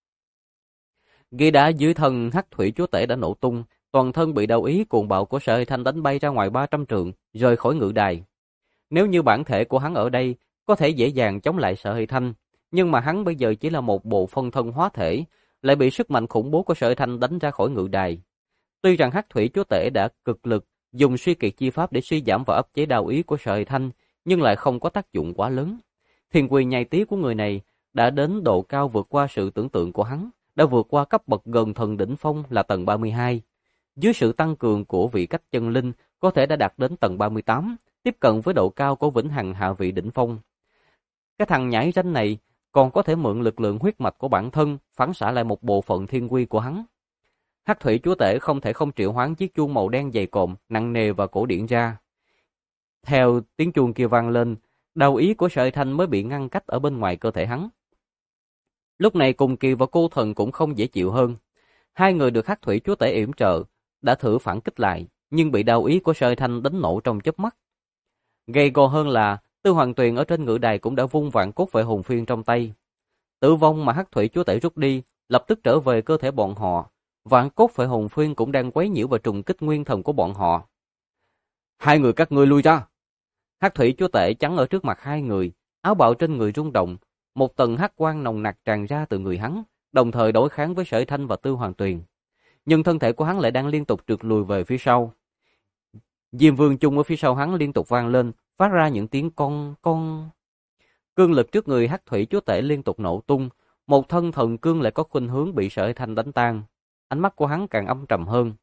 Ghế đá dưới thân Hắc Thủy chúa tể đã nổ tung, toàn thân bị đao ý cuồng bạo của Sở Hy Thanh đánh bay ra ngoài 300 trượng, rời khỏi ngự đài. Nếu như bản thể của hắn ở đây, có thể dễ dàng chống lại Sở Hy Thanh, nhưng mà hắn bây giờ chỉ là một bộ phân thân hóa thể, lại bị sức mạnh khủng bố của Sở Hy Thanh đánh ra khỏi ngự đài. Tuy rằng Hắc Thủy chúa tể đã cực lực dùng suy kiệt chi pháp để suy giảm và áp chế đao ý của Sở Hy Thanh, nhưng lại không có tác dụng quá lớn. Thiên quy nhai tí của người này đã đến độ cao vượt qua sự tưởng tượng của hắn, đã vượt qua cấp bậc gần thần đỉnh phong là tầng 32. Dưới sự tăng cường của vị cách chân linh, có thể đã đạt đến tầng 38, tiếp cận với độ cao của vĩnh hằng hạ vị đỉnh phong. Cái thằng nhãi ranh này còn có thể mượn lực lượng huyết mạch của bản thân, phản xạ lại một bộ phận thiên quy của hắn. Hắc Thủy chúa tể không thể không triệu hoán chiếc chuông màu đen dày cộm, nặng nề và cổ điển ra. Theo tiếng chuông kia vang lên, đao ý của Sở Hy Thanh mới bị ngăn cách ở bên ngoài cơ thể hắn. Lúc này Cùng Kỳ và cô thần cũng không dễ chịu hơn. Hai người được Hắc Thủy chúa tể yểm trợ, đã thử phản kích lại, nhưng bị đao ý của Sở Hy Thanh đánh nổ trong chớp mắt. Gây go hơn là Tư Hoàng Tuyền ở trên ngự đài cũng đã vung vạn cốt vệ hồn phiên trong tay. Tử vong mà Hắc Thủy chúa tể rút đi, lập tức trở về cơ thể bọn họ. Vạn cốt vệ hồn phiên cũng đang quấy nhiễu và trùng kích nguyên thần của bọn họ. Hai người các ngươi lui ra! Hắc Thủy chúa tể chắn ở trước mặt hai người, áo bào trên người rung động, một tầng hắc quang nồng nặc tràn ra từ người hắn, đồng thời đối kháng với Sở Hy Thanh và Tư Hoàng Tuyền. Nhưng thân thể của hắn lại đang liên tục trượt lùi về phía sau. Diêm Vương chung ở phía sau hắn liên tục vang lên, phát ra những tiếng con. Cương lực trước người Hắc Thủy chúa tể liên tục nổ tung, một thân thần cương lại có khuynh hướng bị Sở Hy Thanh đánh tan. Ánh mắt của hắn càng âm trầm hơn.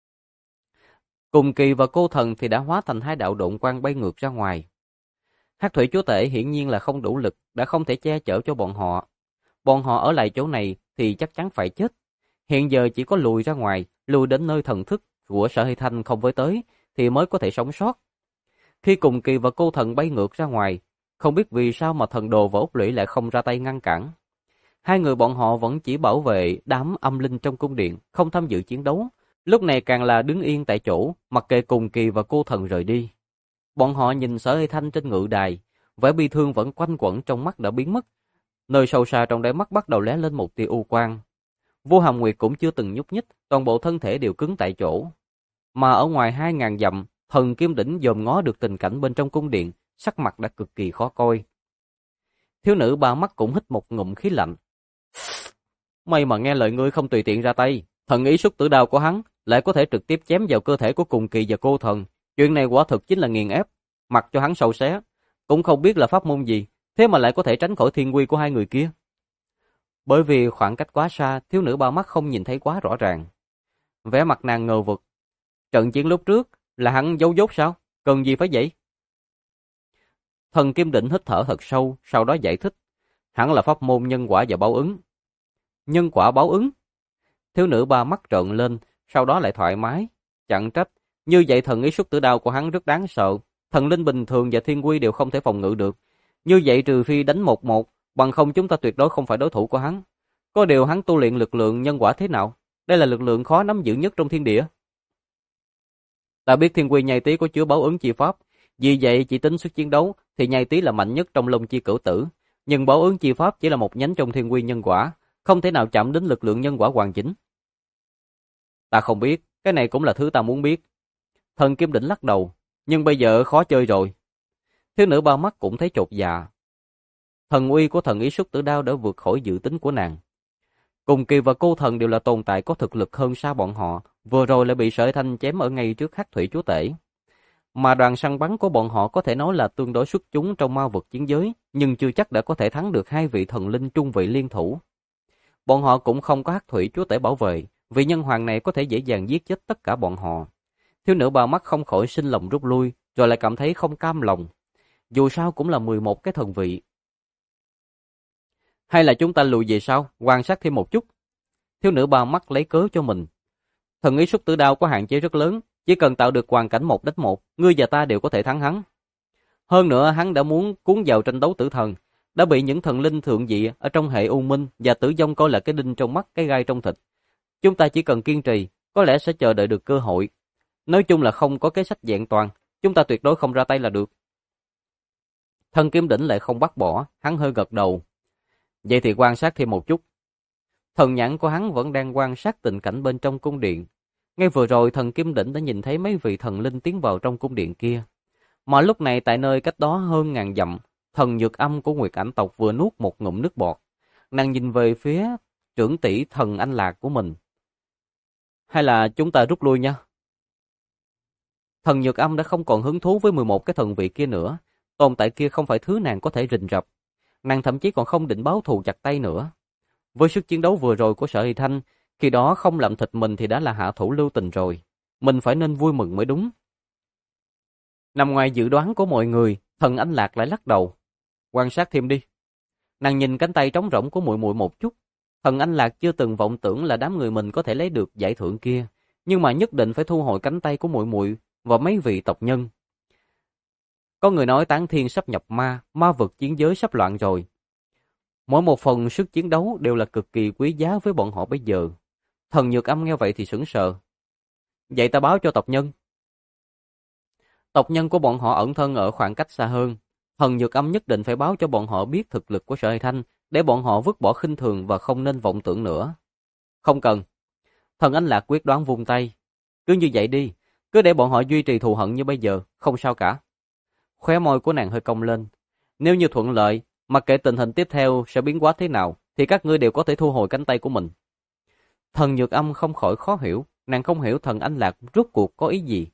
Cùng Kỳ và cô thần thì đã hóa thành hai đạo độn quang bay ngược ra ngoài. Hắc Thủy chúa tể hiển nhiên là không đủ lực, đã không thể che chở cho bọn họ. Bọn họ ở lại chỗ này thì chắc chắn phải chết. Hiện giờ chỉ có lùi ra ngoài, lùi đến nơi thần thức của Sở Hy Thanh không với tới, thì mới có thể sống sót. Khi Cùng Kỳ và Cô Thần bay ngược ra ngoài, không biết vì sao mà Thần Đồ và Úc Lũy lại không ra tay ngăn cản. Hai người bọn họ vẫn chỉ bảo vệ đám âm linh trong cung điện, không tham dự chiến đấu. Lúc này càng là đứng yên tại chỗ, mặc kệ Cùng Kỳ và Cô Thần rời đi. Bọn họ nhìn Sở Hy Thanh trên ngự đài, vẻ bi thương vẫn quanh quẩn trong mắt đã biến mất. Nơi sâu xa trong đáy mắt bắt đầu lóe lên một tia u quang. Vô Hàm Nguyệt cũng chưa từng nhúc nhích, toàn bộ thân thể đều cứng tại chỗ. Mà ở ngoài 2000 dặm, Thần Kim Đỉnh dòm ngó được tình cảnh bên trong cung điện, sắc mặt đã cực kỳ khó coi. Thiếu nữ ba mắt cũng hít một ngụm khí lạnh. May mà nghe lời ngươi không tùy tiện ra tay, thần ý xuất tử đao của hắn lại có thể trực tiếp chém vào cơ thể của Cùng Kỳ và Cô Thần. Chuyện này quả thực chính là nghiền ép, mặc cho hắn sầu xé. Cũng không biết là pháp môn gì, thế mà lại có thể tránh khỏi thiên quy của hai người kia. Bởi vì khoảng cách quá xa, thiếu nữ ba mắt không nhìn thấy quá rõ ràng. Vẻ mặt nàng ngờ vực. Trận chiến lúc trước là hắn giấu dốt sao? Cần gì phải vậy? Thần Kim Đỉnh hít thở thật sâu, sau đó giải thích. Hẳn là pháp môn nhân quả và báo ứng. Nhân quả báo ứng? Thiếu nữ ba mắt trợn lên, sau đó lại thoải mái. Chẳng trách, như vậy thần ý xuất tử đao của hắn rất đáng sợ. Thần linh bình thường và thiên quy đều không thể phòng ngự được. Như vậy trừ phi đánh 1-1, bằng không chúng ta tuyệt đối không phải đối thủ của hắn. Có điều hắn tu luyện lực lượng nhân quả thế nào? Đây là lực lượng khó nắm giữ nhất trong thiên địa. Ta biết thiên quy nhai tý có chứa báo ứng chi pháp, vì vậy chỉ tính sức chiến đấu thì nhai tý là mạnh nhất trong Long Chi Cửu Tử, nhưng báo ứng chi pháp chỉ là một nhánh trong thiên quy nhân quả, không thể nào chạm đến lực lượng nhân quả hoàn chỉnh. Ta không biết, cái này cũng là thứ ta muốn biết. Thần Kim Đỉnh lắc đầu, nhưng bây giờ khó chơi rồi. Thiếu nữ ba mắt cũng thấy chột dạ. Thần uy của thần ý xuất tử đao đã vượt khỏi dự tính của nàng. Cùng Kỳ và Cô Thần đều là tồn tại có thực lực hơn xa bọn họ, vừa rồi lại bị Sở Thanh chém ở ngay trước Hắc Thủy Chúa Tể. Mà đoàn săn bắn của bọn họ có thể nói là tương đối xuất chúng trong ma vực chiến giới, nhưng chưa chắc đã có thể thắng được hai vị thần linh trung vị liên thủ. Bọn họ cũng không có Hắc Thủy Chúa Tể bảo vệ, vị nhân hoàng này có thể dễ dàng giết chết tất cả bọn họ. Thiếu nữ ba mắt không khỏi sinh lòng rút lui, rồi lại cảm thấy không cam lòng. Dù sao cũng là 11 cái thần vị. Hay là chúng ta lùi về sau, quan sát thêm một chút. Thiếu nữ ba mắt lấy cớ cho mình. Thần ý xuất tử đao có hạn chế rất lớn, chỉ cần tạo được hoàn cảnh 1-1, ngươi và ta đều có thể thắng hắn. Hơn nữa hắn đã muốn cuốn vào tranh đấu tử thần, đã bị những thần linh thượng vị ở trong hệ U Minh và Tử Vong coi là cái đinh trong mắt, cái gai trong thịt. Chúng ta chỉ cần kiên trì, có lẽ sẽ chờ đợi được cơ hội. Nói chung là không có kế sách vẹn toàn, chúng ta tuyệt đối không ra tay là được. Thần Kim Đỉnh lại không bác bỏ, hắn hơi gật đầu. Vậy thì quan sát thêm một chút. Thần nhãn của hắn vẫn đang quan sát tình cảnh bên trong cung điện. Ngay vừa rồi thần Kim Đỉnh đã nhìn thấy mấy vị thần linh tiến vào trong cung điện kia. Mà lúc này tại nơi cách đó hơn 1000 dặm, thần Nhược Âm của Nguyệt Ảnh tộc vừa nuốt một ngụm nước bọt. Nàng nhìn về phía trưởng tỷ thần Anh Lạc của mình. Hay là chúng ta rút lui nha? Thần Nhược Âm đã không còn hứng thú với 11 cái thần vị kia nữa. Tồn tại kia không phải thứ nàng có thể rình rập. Nàng thậm chí còn không định báo thù chặt tay nữa. Với sức chiến đấu vừa rồi của Sở Hy Thanh, khi đó không làm thịt mình thì đã là hạ thủ lưu tình rồi. Mình phải nên vui mừng mới đúng. Nằm ngoài dự đoán của mọi người, thần Anh Lạc lại lắc đầu. Quan sát thêm đi. Nàng nhìn cánh tay trống rỗng của muội muội một chút. Thần Anh Lạc chưa từng vọng tưởng là đám người mình có thể lấy được giải thưởng kia, nhưng mà nhất định phải thu hồi cánh tay của muội muội và mấy vị tộc nhân. Có người nói Tán Thiên sắp nhập ma, ma vực chiến giới sắp loạn rồi. Mỗi một phần sức chiến đấu đều là cực kỳ quý giá với bọn họ bây giờ. Thần Nhược Âm nghe vậy thì sững sờ. Vậy ta báo cho tộc nhân. Tộc nhân của bọn họ ẩn thân ở khoảng cách xa hơn. Thần Nhược Âm nhất định phải báo cho bọn họ biết thực lực của Sở Hy Thanh, để bọn họ vứt bỏ khinh thường và không nên vọng tưởng nữa. Không cần. Thần Anh Lạc quyết đoán vung tay. Cứ như vậy đi, cứ để bọn họ duy trì thù hận như bây giờ, không sao cả. Khóe môi của nàng hơi cong lên. Nếu như thuận lợi, mặc kệ tình hình tiếp theo sẽ biến hóa thế nào, thì các ngươi đều có thể thu hồi cánh tay của mình. Thần Nhược Âm không khỏi khó hiểu, nàng không hiểu thần Anh Lạc rốt cuộc có ý gì.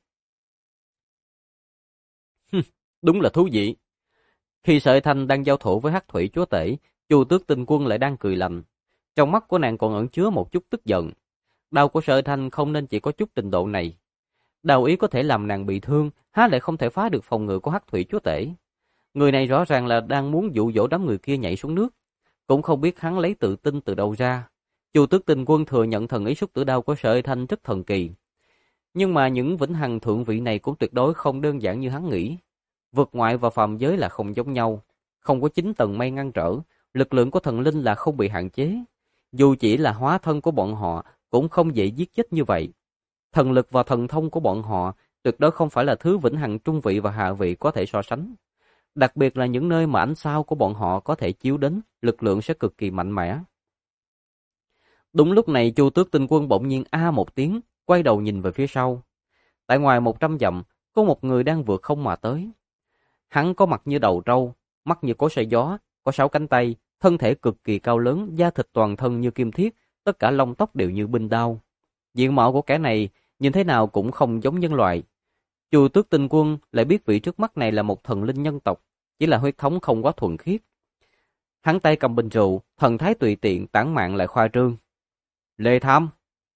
Đúng là thú vị. Khi Sở Thanh đang giao thủ với Hắc Thủy Chúa Tể, Chu Tước Tinh Quân lại đang cười lạnh. Trong mắt của nàng còn ẩn chứa một chút tức giận. Đao của Sở Thanh không nên chỉ có chút trình độ này. Đao ý có thể làm nàng bị thương, há lại không thể phá được phòng ngự của Hắc Thủy Chúa Tể. Người này rõ ràng là đang muốn dụ dỗ đám người kia nhảy xuống nước. Cũng không biết hắn lấy tự tin từ đâu ra. Chu Tước Tinh Quân thừa nhận thần ý xuất tử đao của Sở Uy Thanh rất thần kỳ. Nhưng mà những vĩnh hằng thượng vị này cũng tuyệt đối không đơn giản như hắn nghĩ. Vực ngoại và phàm giới là không giống nhau. Không có 9 tầng mây ngăn trở, lực lượng của thần linh là không bị hạn chế. Dù chỉ là hóa thân của bọn họ, cũng không dễ giết chết như vậy. Thần lực và thần thông của bọn họ tuyệt đối không phải là thứ vĩnh hằng trung vị và hạ vị có thể so sánh. Đặc biệt là những nơi mà ánh sao của bọn họ có thể chiếu đến, lực lượng sẽ cực kỳ mạnh mẽ. Đúng lúc này Chu Tước Tinh Quân bỗng nhiên a một tiếng, quay đầu nhìn về phía sau. Tại ngoài 100 dặm, có một người đang vượt không mà tới. Hắn có mặt như đầu trâu, mắt như cối xay gió, có 6 cánh tay, thân thể cực kỳ cao lớn, da thịt toàn thân như kim thiết, tất cả lông tóc đều như binh đao. Diện mạo của kẻ này nhìn thế nào cũng không giống nhân loại. Chu Tước Tinh Quân lại biết vị trước mắt này là một thần linh nhân tộc, chỉ là huyết thống không quá thuần khiết. Hắn tay cầm bình rượu, thần thái tùy tiện, tản mạn lại khoa trương. Lê Tham.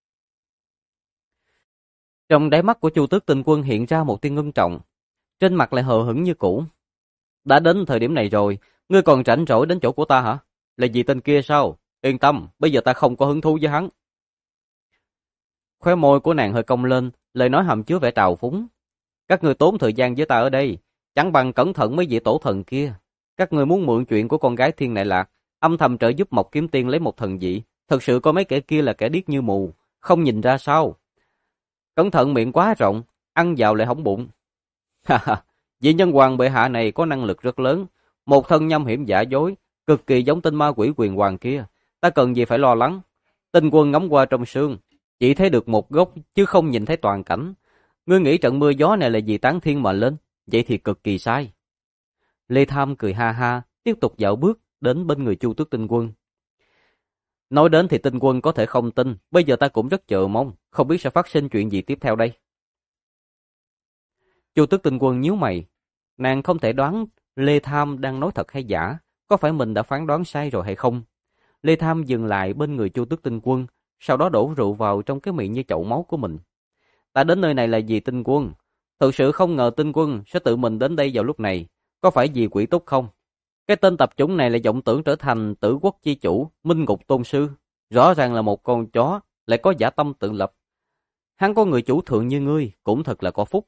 Trong đáy mắt của Chu Tước Tinh Quân hiện ra một tia ngưng trọng, trên mặt lại hờ hững như cũ. Đã đến thời điểm này rồi, ngươi còn rảnh rỗi đến chỗ của ta hả? Là gì tên kia sao? Yên tâm, bây giờ ta không có hứng thú với hắn. Khóe môi của nàng hơi cong lên, lời nói hàm chứa vẻ trào phúng. Các ngươi tốn thời gian với ta ở đây, chẳng bằng cẩn thận mấy vị tổ thần kia. Các ngươi muốn mượn chuyện của con gái Thiên Nại Lạc, âm thầm trợ giúp Mộc Kiếm Tiên lấy một thần vị. Thật sự có mấy kẻ kia là kẻ điếc như mù, không nhìn ra sao? Cẩn thận miệng quá rộng, ăn vào lại hỏng bụng. Ha ha, vị nhân hoàng bệ hạ này có năng lực rất lớn, một thân nham hiểm giả dối, cực kỳ giống tên ma quỷ quyền hoàng kia. Ta cần gì phải lo lắng? Tinh Quân ngắm qua trong sương, chỉ thấy được một góc chứ không nhìn thấy toàn cảnh. Ngươi nghĩ trận mưa gió này là vì tán thiên mà lên, vậy thì cực kỳ sai. Lê Tham cười ha ha, tiếp tục dạo bước đến bên người Chu Tước Tinh Quân. Nói đến thì Tinh Quân có thể không tin, bây giờ ta cũng rất chờ mong, không biết sẽ phát sinh chuyện gì tiếp theo đây. Chu Tước Tinh Quân nhíu mày, nàng không thể đoán Lê Tham đang nói thật hay giả, có phải mình đã phán đoán sai rồi hay không? Lê Tham dừng lại bên người Chu Tước Tinh Quân, sau đó đổ rượu vào trong cái miệng như chậu máu của mình. Ta đến nơi này là vì Tinh Quân, thực sự không ngờ Tinh Quân sẽ tự mình đến đây vào lúc này, có phải vì quỷ túc không? Cái tên tập chủng này là vọng tưởng trở thành Tử Quốc chi chủ, Minh Ngục tôn sư, rõ ràng là một con chó, lại có dã tâm tự lập. Hắn có người chủ thượng như ngươi, cũng thật là có phúc.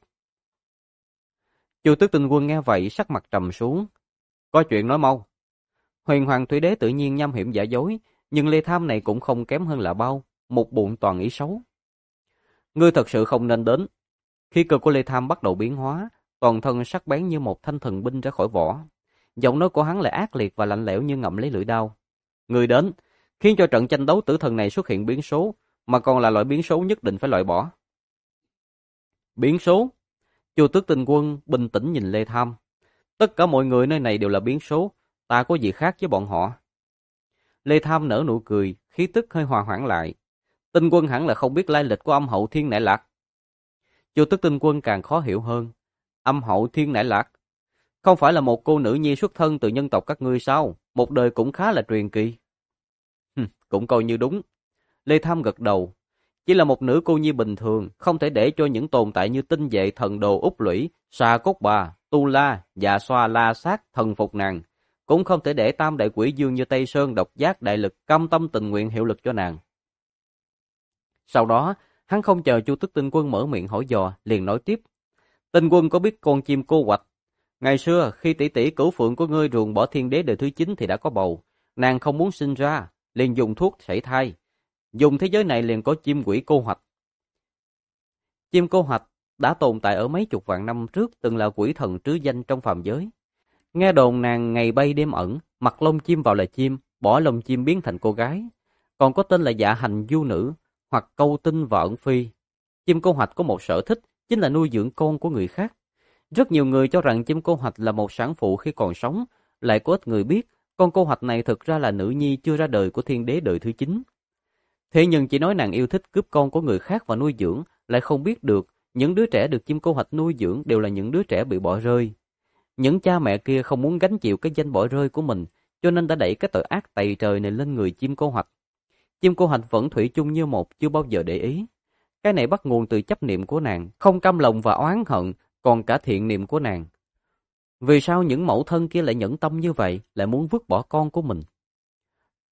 Chu Tước Tinh Quân nghe vậy sắc mặt trầm xuống. Có chuyện nói mau. Huyền Hoàng Thủy Đế tự nhiên nham hiểm giả dối, nhưng Lê Tham này cũng không kém hơn là bao, một bụng toàn ý xấu. Ngươi thật sự không nên đến. Khí cơ của Lê Tham bắt đầu biến hóa, toàn thân sắc bén như một thanh thần binh ra khỏi vỏ. Giọng nói của hắn lại ác liệt và lạnh lẽo như ngậm lấy lưỡi dao. Ngươi đến, khiến cho trận tranh đấu tử thần này xuất hiện biến số, mà còn là loại biến số nhất định phải loại bỏ. Biến số? Chu Tước Tinh Quân bình tĩnh nhìn Lê Tham. Tất cả mọi người nơi này đều là biến số, ta có gì khác với bọn họ? Lê Tham nở nụ cười, khí tức hơi hòa hoãn lại. Tinh Quân hẳn là không biết lai lịch của âm hậu Thiên Nại Lạc. Chu Tước Tinh Quân càng khó hiểu hơn. Âm hậu Thiên Nại Lạc? Không phải là một cô nữ nhi xuất thân từ nhân tộc các ngươi sao? Một đời cũng khá là truyền kỳ. Cũng coi như đúng. Lê Tham gật đầu. Chỉ là một nữ cô nhi bình thường, không thể để cho những tồn tại như tinh vệ, thần đồ, úc lũy, xà cốt bà, tu la, dạ xoa, la sát, thần phục nàng. Cũng không thể để tam đại quỷ dương như Tây Sơn, độc giác, đại lực, cam tâm tình nguyện hiệu lực cho nàng. Sau đó, hắn không chờ Chu Tước Tinh Quân mở miệng hỏi dò, liền nói tiếp. Tinh Quân có biết con chim cô Hoạch? Ngày xưa, khi tỷ tỷ cửu phượng của ngươi ruồng bỏ Thiên Đế đời thứ 9 thì đã có bầu. Nàng không muốn sinh ra, liền dùng thuốc sảy thai. Dùng thế giới này liền có chim quỷ cô Hoạch. Chim cô Hoạch đã tồn tại ở mấy chục vạn năm trước, từng là quỷ thần trứ danh trong phàm giới. Nghe đồn nàng ngày bay đêm ẩn, mặc lông chim vào là chim, bỏ lông chim biến thành cô gái. Còn có tên là dạ hành du nữ, hoặc câu tinh và ẩn phi. Chim cô Hoạch có một sở thích, chính là nuôi dưỡng con của người khác. Rất nhiều người cho rằng chim cô Hoạch là một sản phụ khi còn sống, lại có ít người biết con cô Hoạch này thực ra là nữ nhi chưa ra đời của Thiên Đế đời thứ 9. Thế nhưng chỉ nói nàng yêu thích cướp con của người khác và nuôi dưỡng, lại không biết được những đứa trẻ được chim cô Hoạch nuôi dưỡng đều là những đứa trẻ bị bỏ rơi. Những cha mẹ kia không muốn gánh chịu cái danh bỏ rơi của mình, cho nên đã đẩy cái tội ác tày trời này lên người chim cô Hoạch. Chim cô Hoạch vẫn thủy chung như một, chưa bao giờ để ý. Cái này bắt nguồn từ chấp niệm của nàng, không cam lòng và oán hận, còn cả thiện niệm của nàng. Vì sao những mẫu thân kia lại nhẫn tâm như vậy, lại muốn vứt bỏ con của mình?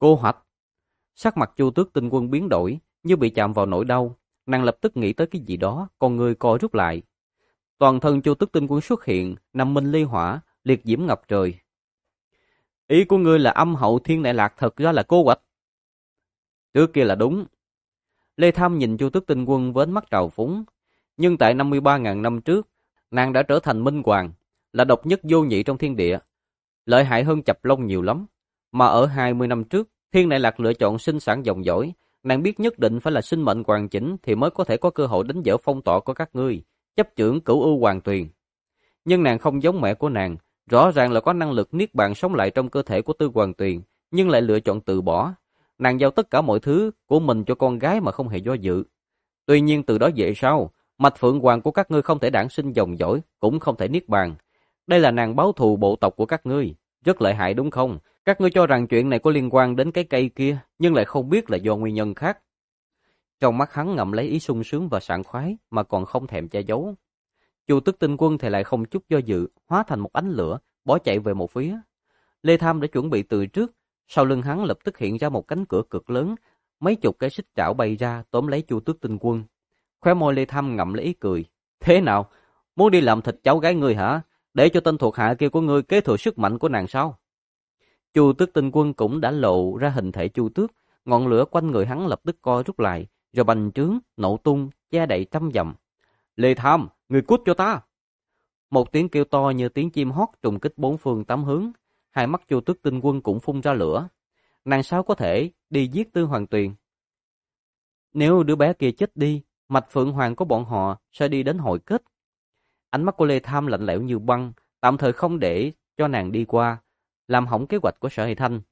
Cô Hoạch. Sắc mặt Chu Tước Tinh Quân biến đổi, như bị chạm vào nỗi đau. Nàng lập tức nghĩ tới cái gì đó, con người co rút lại. Toàn thân Chu Tước Tinh Quân xuất hiện, năm minh ly hỏa, liệt diễm ngập trời. Ý của ngươi là âm hậu Thiên Đại Lạc thật ra là cô Hoạch. Trước kia là đúng. Lê Tham nhìn Chu Tước Tinh Quân với ánh mắt trào phúng. Nhưng tại 53.000 năm trước, nàng đã trở thành minh hoàng, là độc nhất vô nhị trong thiên địa. Lợi hại hơn Chập Long nhiều lắm. Mà ở 20 năm trước, Thiên Đại Lạc lựa chọn sinh sản dòng dõi. Nàng biết nhất định phải là sinh mệnh hoàn chỉnh thì mới có thể có cơ hội đánh vỡ phong tỏa của các ngươi, chấp chưởng Cửu U Hoàng Tuyền. Nhưng nàng không giống mẹ của nàng, rõ ràng là có năng lực niết bàn sống lại trong cơ thể của Tư Hoàng Tuyền, nhưng lại lựa chọn từ bỏ. Nàng giao tất cả mọi thứ của mình cho con gái mà không hề do dự. Tuy nhiên từ đó về sau, mạch phượng hoàng của các ngươi không thể đản sinh dòng dõi, cũng không thể niết bàn. Đây là nàng báo thù bộ tộc của các ngươi, rất lợi hại đúng không? Các ngươi cho rằng chuyện này có liên quan đến cái cây kia, nhưng lại không biết là do nguyên nhân khác. Trong mắt hắn ngậm lấy ý sung sướng và sảng khoái mà còn không thèm che giấu. Chu Tước Tinh Quân thì lại không chút do dự, hóa thành một ánh lửa, bỏ chạy về một phía. Lê Tham đã chuẩn bị từ trước, sau lưng hắn lập tức hiện ra một cánh cửa cực lớn, mấy chục cái xích trảo bay ra tóm lấy Chu Tước Tinh Quân. Khóe môi Lê Tham ngậm lấy ý cười. Thế nào? Muốn đi làm thịt cháu gái ngươi hả? Để cho tên thuộc hạ kia của ngươi kế thừa sức mạnh của nàng sao? Chu Tước Tinh Quân cũng đã lộ ra hình thể Chu Tước, ngọn lửa quanh người hắn lập tức co rút lại, rồi bành trướng, nổ tung, che đậy trăm dặm. Lê Tham, người cút cho ta! Một tiếng kêu to như tiếng chim hót trùng kích bốn phương tám hướng, hai mắt Chu Tước Tinh Quân cũng phun ra lửa. Nàng sao có thể đi giết Tư Hoàng Tuyền? Nếu đứa bé kia chết đi, mạch phượng hoàng của bọn họ sẽ đi đến hội kết. Ánh mắt của Lê Tham lạnh lẽo như băng, tạm thời không để cho nàng đi qua, làm hỏng kế hoạch của Sở Hy Thanh.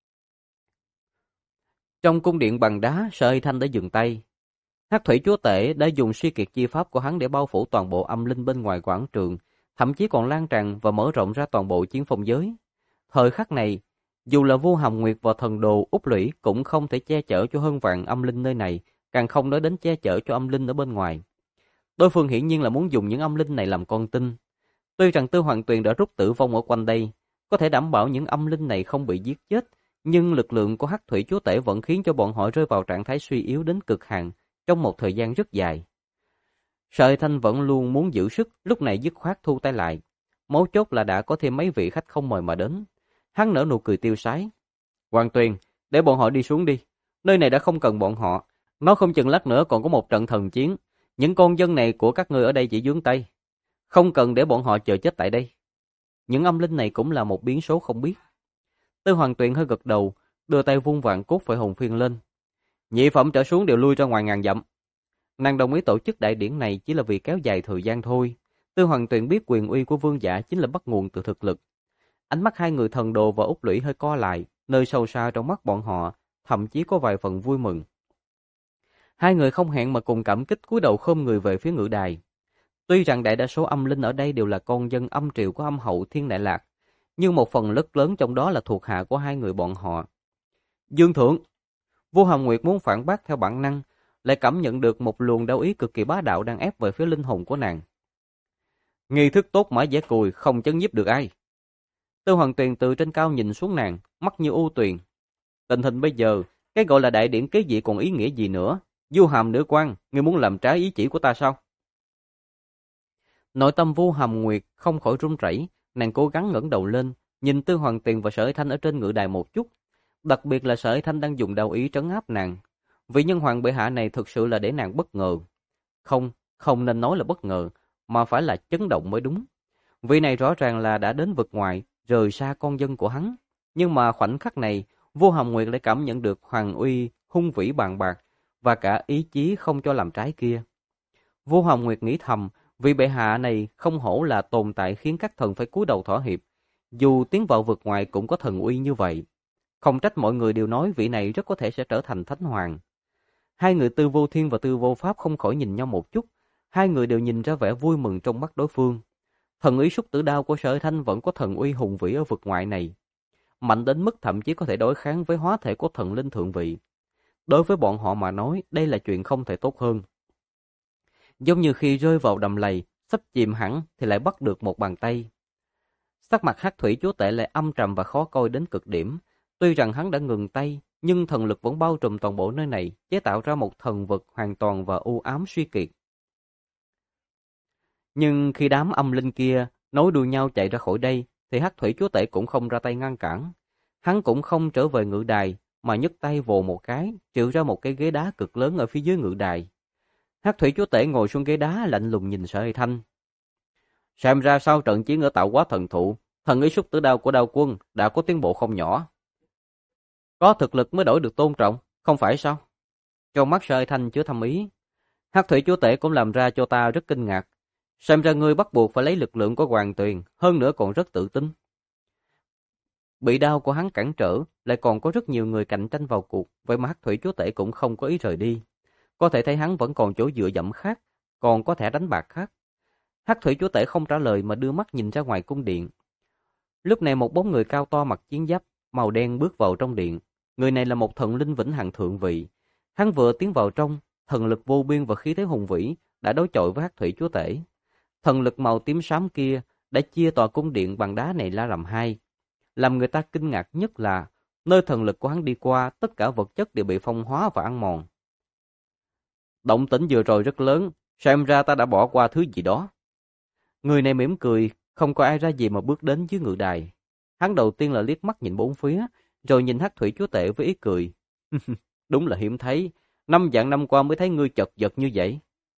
Trong cung điện bằng đá, Sở Hy Thanh đã dừng tay. Hắc Thủy Chúa Tể đã dùng suy kiệt chi pháp của hắn để bao phủ toàn bộ âm linh bên ngoài quảng trường, thậm chí còn lan tràn và mở rộng ra toàn bộ chiến phong giới. Thời khắc này, dù là Vu Hàm Nguyệt và thần đồ Úc Lũy cũng không thể che chở cho hơn vạn âm linh nơi này, càng không nói đến che chở cho âm linh ở bên ngoài. Đối phương hiển nhiên là muốn dùng những âm linh này làm con tin. Tuy rằng Tư Hoàng Tuyền đã rút tử vong ở quanh đây, có thể đảm bảo những âm linh này không bị giết chết, nhưng lực lượng của Hắc Thủy Chúa Tể vẫn khiến cho bọn họ rơi vào trạng thái suy yếu đến cực hạn trong một thời gian rất dài. Sở Thanh vẫn luôn muốn giữ sức, lúc này dứt khoát thu tay lại. Mấu chốt là đã có thêm mấy vị khách không mời mà đến. Hắn nở nụ cười tiêu sái. Hoàng Tuyền, để bọn họ đi xuống đi. Nơi này đã không cần bọn họ. Nó không chừng lát nữa còn có một trận thần chiến. Những con dân này của các ngươi ở đây chỉ vướng tay. Không cần để bọn họ chờ chết tại đây. Những âm linh này cũng là một biến số không biết. Tư Hoàng Tuyền hơi gật đầu, đưa tay vung vạn cốt phệ hồn phiên lên. Nhị phẩm trở xuống đều lui ra ngoài ngàn dặm. Nàng đồng ý tổ chức đại điển này chỉ là vì kéo dài thời gian thôi. Tư Hoàng Tuyền biết quyền uy của vương giả chính là bắt nguồn từ thực lực. Ánh mắt hai người thần đồ và Úc Lũy hơi co lại, nơi sâu xa trong mắt bọn họ, thậm chí có vài phần vui mừng. Hai người không hẹn mà cùng cảm kích cúi đầu khom người về phía ngự đài. Tuy rằng đại đa số âm linh ở đây đều là con dân âm triều của âm hậu Thiên Đại Lạc, nhưng một phần rất lớn trong đó là thuộc hạ của hai người bọn họ. Dương Thượng, Vô Hàm Nguyệt muốn phản bác theo bản năng, lại cảm nhận được một luồng đau ý cực kỳ bá đạo đang ép về phía linh hồn của nàng. Nghi thức tốt mãi dễ cùi, không chấn nhiếp được ai. Tư Hoàng Tuyền từ trên cao nhìn xuống nàng, mắt như u tuyền. Tình hình bây giờ, cái gọi là đại điển kế vị còn ý nghĩa gì nữa? Vô Hàm nữ quan, ngươi muốn làm trái ý chỉ của ta sao? Nội tâm Vô Hàm Nguyệt không khỏi run rẩy, nàng cố gắng ngẩng đầu lên, nhìn Tư Hoàng Tuyền và Sở Hy Thanh ở trên ngự đài một chút. Đặc biệt là Sở Hy Thanh đang dùng đao ý trấn áp nàng. Vị nhân hoàng bệ hạ này thực sự là để nàng bất ngờ. Không nên nói là bất ngờ, mà phải là chấn động mới đúng. Vị này rõ ràng là đã đến vực ngoài, rời xa con dân của hắn. Nhưng mà khoảnh khắc này, Vô Hàm Nguyệt lại cảm nhận được hoàng uy, hung vĩ bàn bạc, và cả ý chí không cho làm trái kia. Vô Hàm Nguyệt nghĩ thầm, vị bệ hạ này không hổ là tồn tại khiến các thần phải cúi đầu thỏa hiệp. Dù tiến vào vực ngoài cũng có thần uy như vậy. Không trách mọi người đều nói vị này rất có thể sẽ trở thành thánh hoàng. Hai người Tư Vô Thiên và Tư Vô Pháp không khỏi nhìn nhau một chút. Hai người đều nhìn ra vẻ vui mừng trong mắt đối phương. Thần uy Súc Tử Đao của Sở Thanh vẫn có thần uy hùng vĩ ở vực ngoại này. Mạnh đến mức thậm chí có thể đối kháng với hóa thể của thần linh thượng vị. Đối với bọn họ mà nói, đây là chuyện không thể tốt hơn. Giống như khi rơi vào đầm lầy, sắp chìm hẳn thì lại bắt được một bàn tay. Sắc mặt Hắc Thủy Chúa Tể lại âm trầm và khó coi đến cực điểm. Tuy rằng hắn đã ngừng tay, nhưng thần lực vẫn bao trùm toàn bộ nơi này, chế tạo ra một thần vực hoàn toàn và u ám suy kiệt. Nhưng khi đám âm linh kia nối đuôi nhau chạy ra khỏi đây, thì Hắc Thủy Chúa Tể cũng không ra tay ngăn cản. Hắn cũng không trở về ngự đài, mà nhấc tay vồ một cái, triệu ra một cái ghế đá cực lớn ở phía dưới ngự đài. Hắc Thủy Chúa Tể ngồi xuống ghế đá lạnh lùng nhìn Sở Hải Thanh. Xem ra sau trận chiến ở Tạo Hóa Thần Thụ, thần ý xúc tử đao của Đao Quân đã có tiến bộ không nhỏ. Có thực lực mới đổi được tôn trọng, không phải sao? Trong mắt Sở Hải Thanh chứa thâm ý. Hắc Thủy Chúa Tể cũng làm ra cho ta rất kinh ngạc. Xem ra ngươi bắt buộc phải lấy lực lượng của Hoàng Tuyền, hơn nữa còn rất tự tin. Bị đao của hắn cản trở, lại còn có rất nhiều người cạnh tranh vào cuộc, vậy mà Hắc Thủy Chúa Tể cũng không có ý rời đi. Có thể thấy hắn vẫn còn chỗ dựa dẫm khác, còn có thẻ đánh bạc khác. Hắc Thủy Chúa Tể không trả lời mà đưa mắt nhìn ra ngoài cung điện. Lúc này một bóng người cao to mặc chiến giáp màu đen bước vào trong điện. Người này là một thần linh vĩnh hằng thượng vị. Hắn vừa tiến vào trong, thần lực vô biên và khí thế hùng vĩ đã đối chọi với Hắc Thủy Chúa Tể. Thần lực màu tím xám kia đã chia tòa cung điện bằng đá này ra làm hai. Làm người ta kinh ngạc nhất là nơi thần lực của hắn đi qua, tất cả vật chất đều bị phong hóa và ăn mòn. Động tĩnh vừa rồi rất lớn, xem ra ta đã bỏ qua thứ gì đó. Người này mỉm cười, không có ai ra gì mà bước đến dưới ngự đài. Hắn đầu tiên là liếc mắt nhìn bốn phía, rồi nhìn Hắc Thủy Chúa Tể với ý cười. Đúng là hiếm thấy, 5 vạn năm qua mới thấy ngươi chật vật như vậy.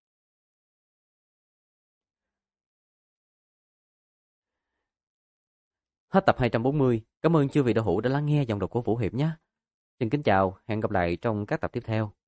Hết tập 240. Cảm ơn chư vị đạo hữu đã lắng nghe giọng đọc của Vũ Hiệp nhé. Xin kính chào, hẹn gặp lại trong các tập tiếp theo.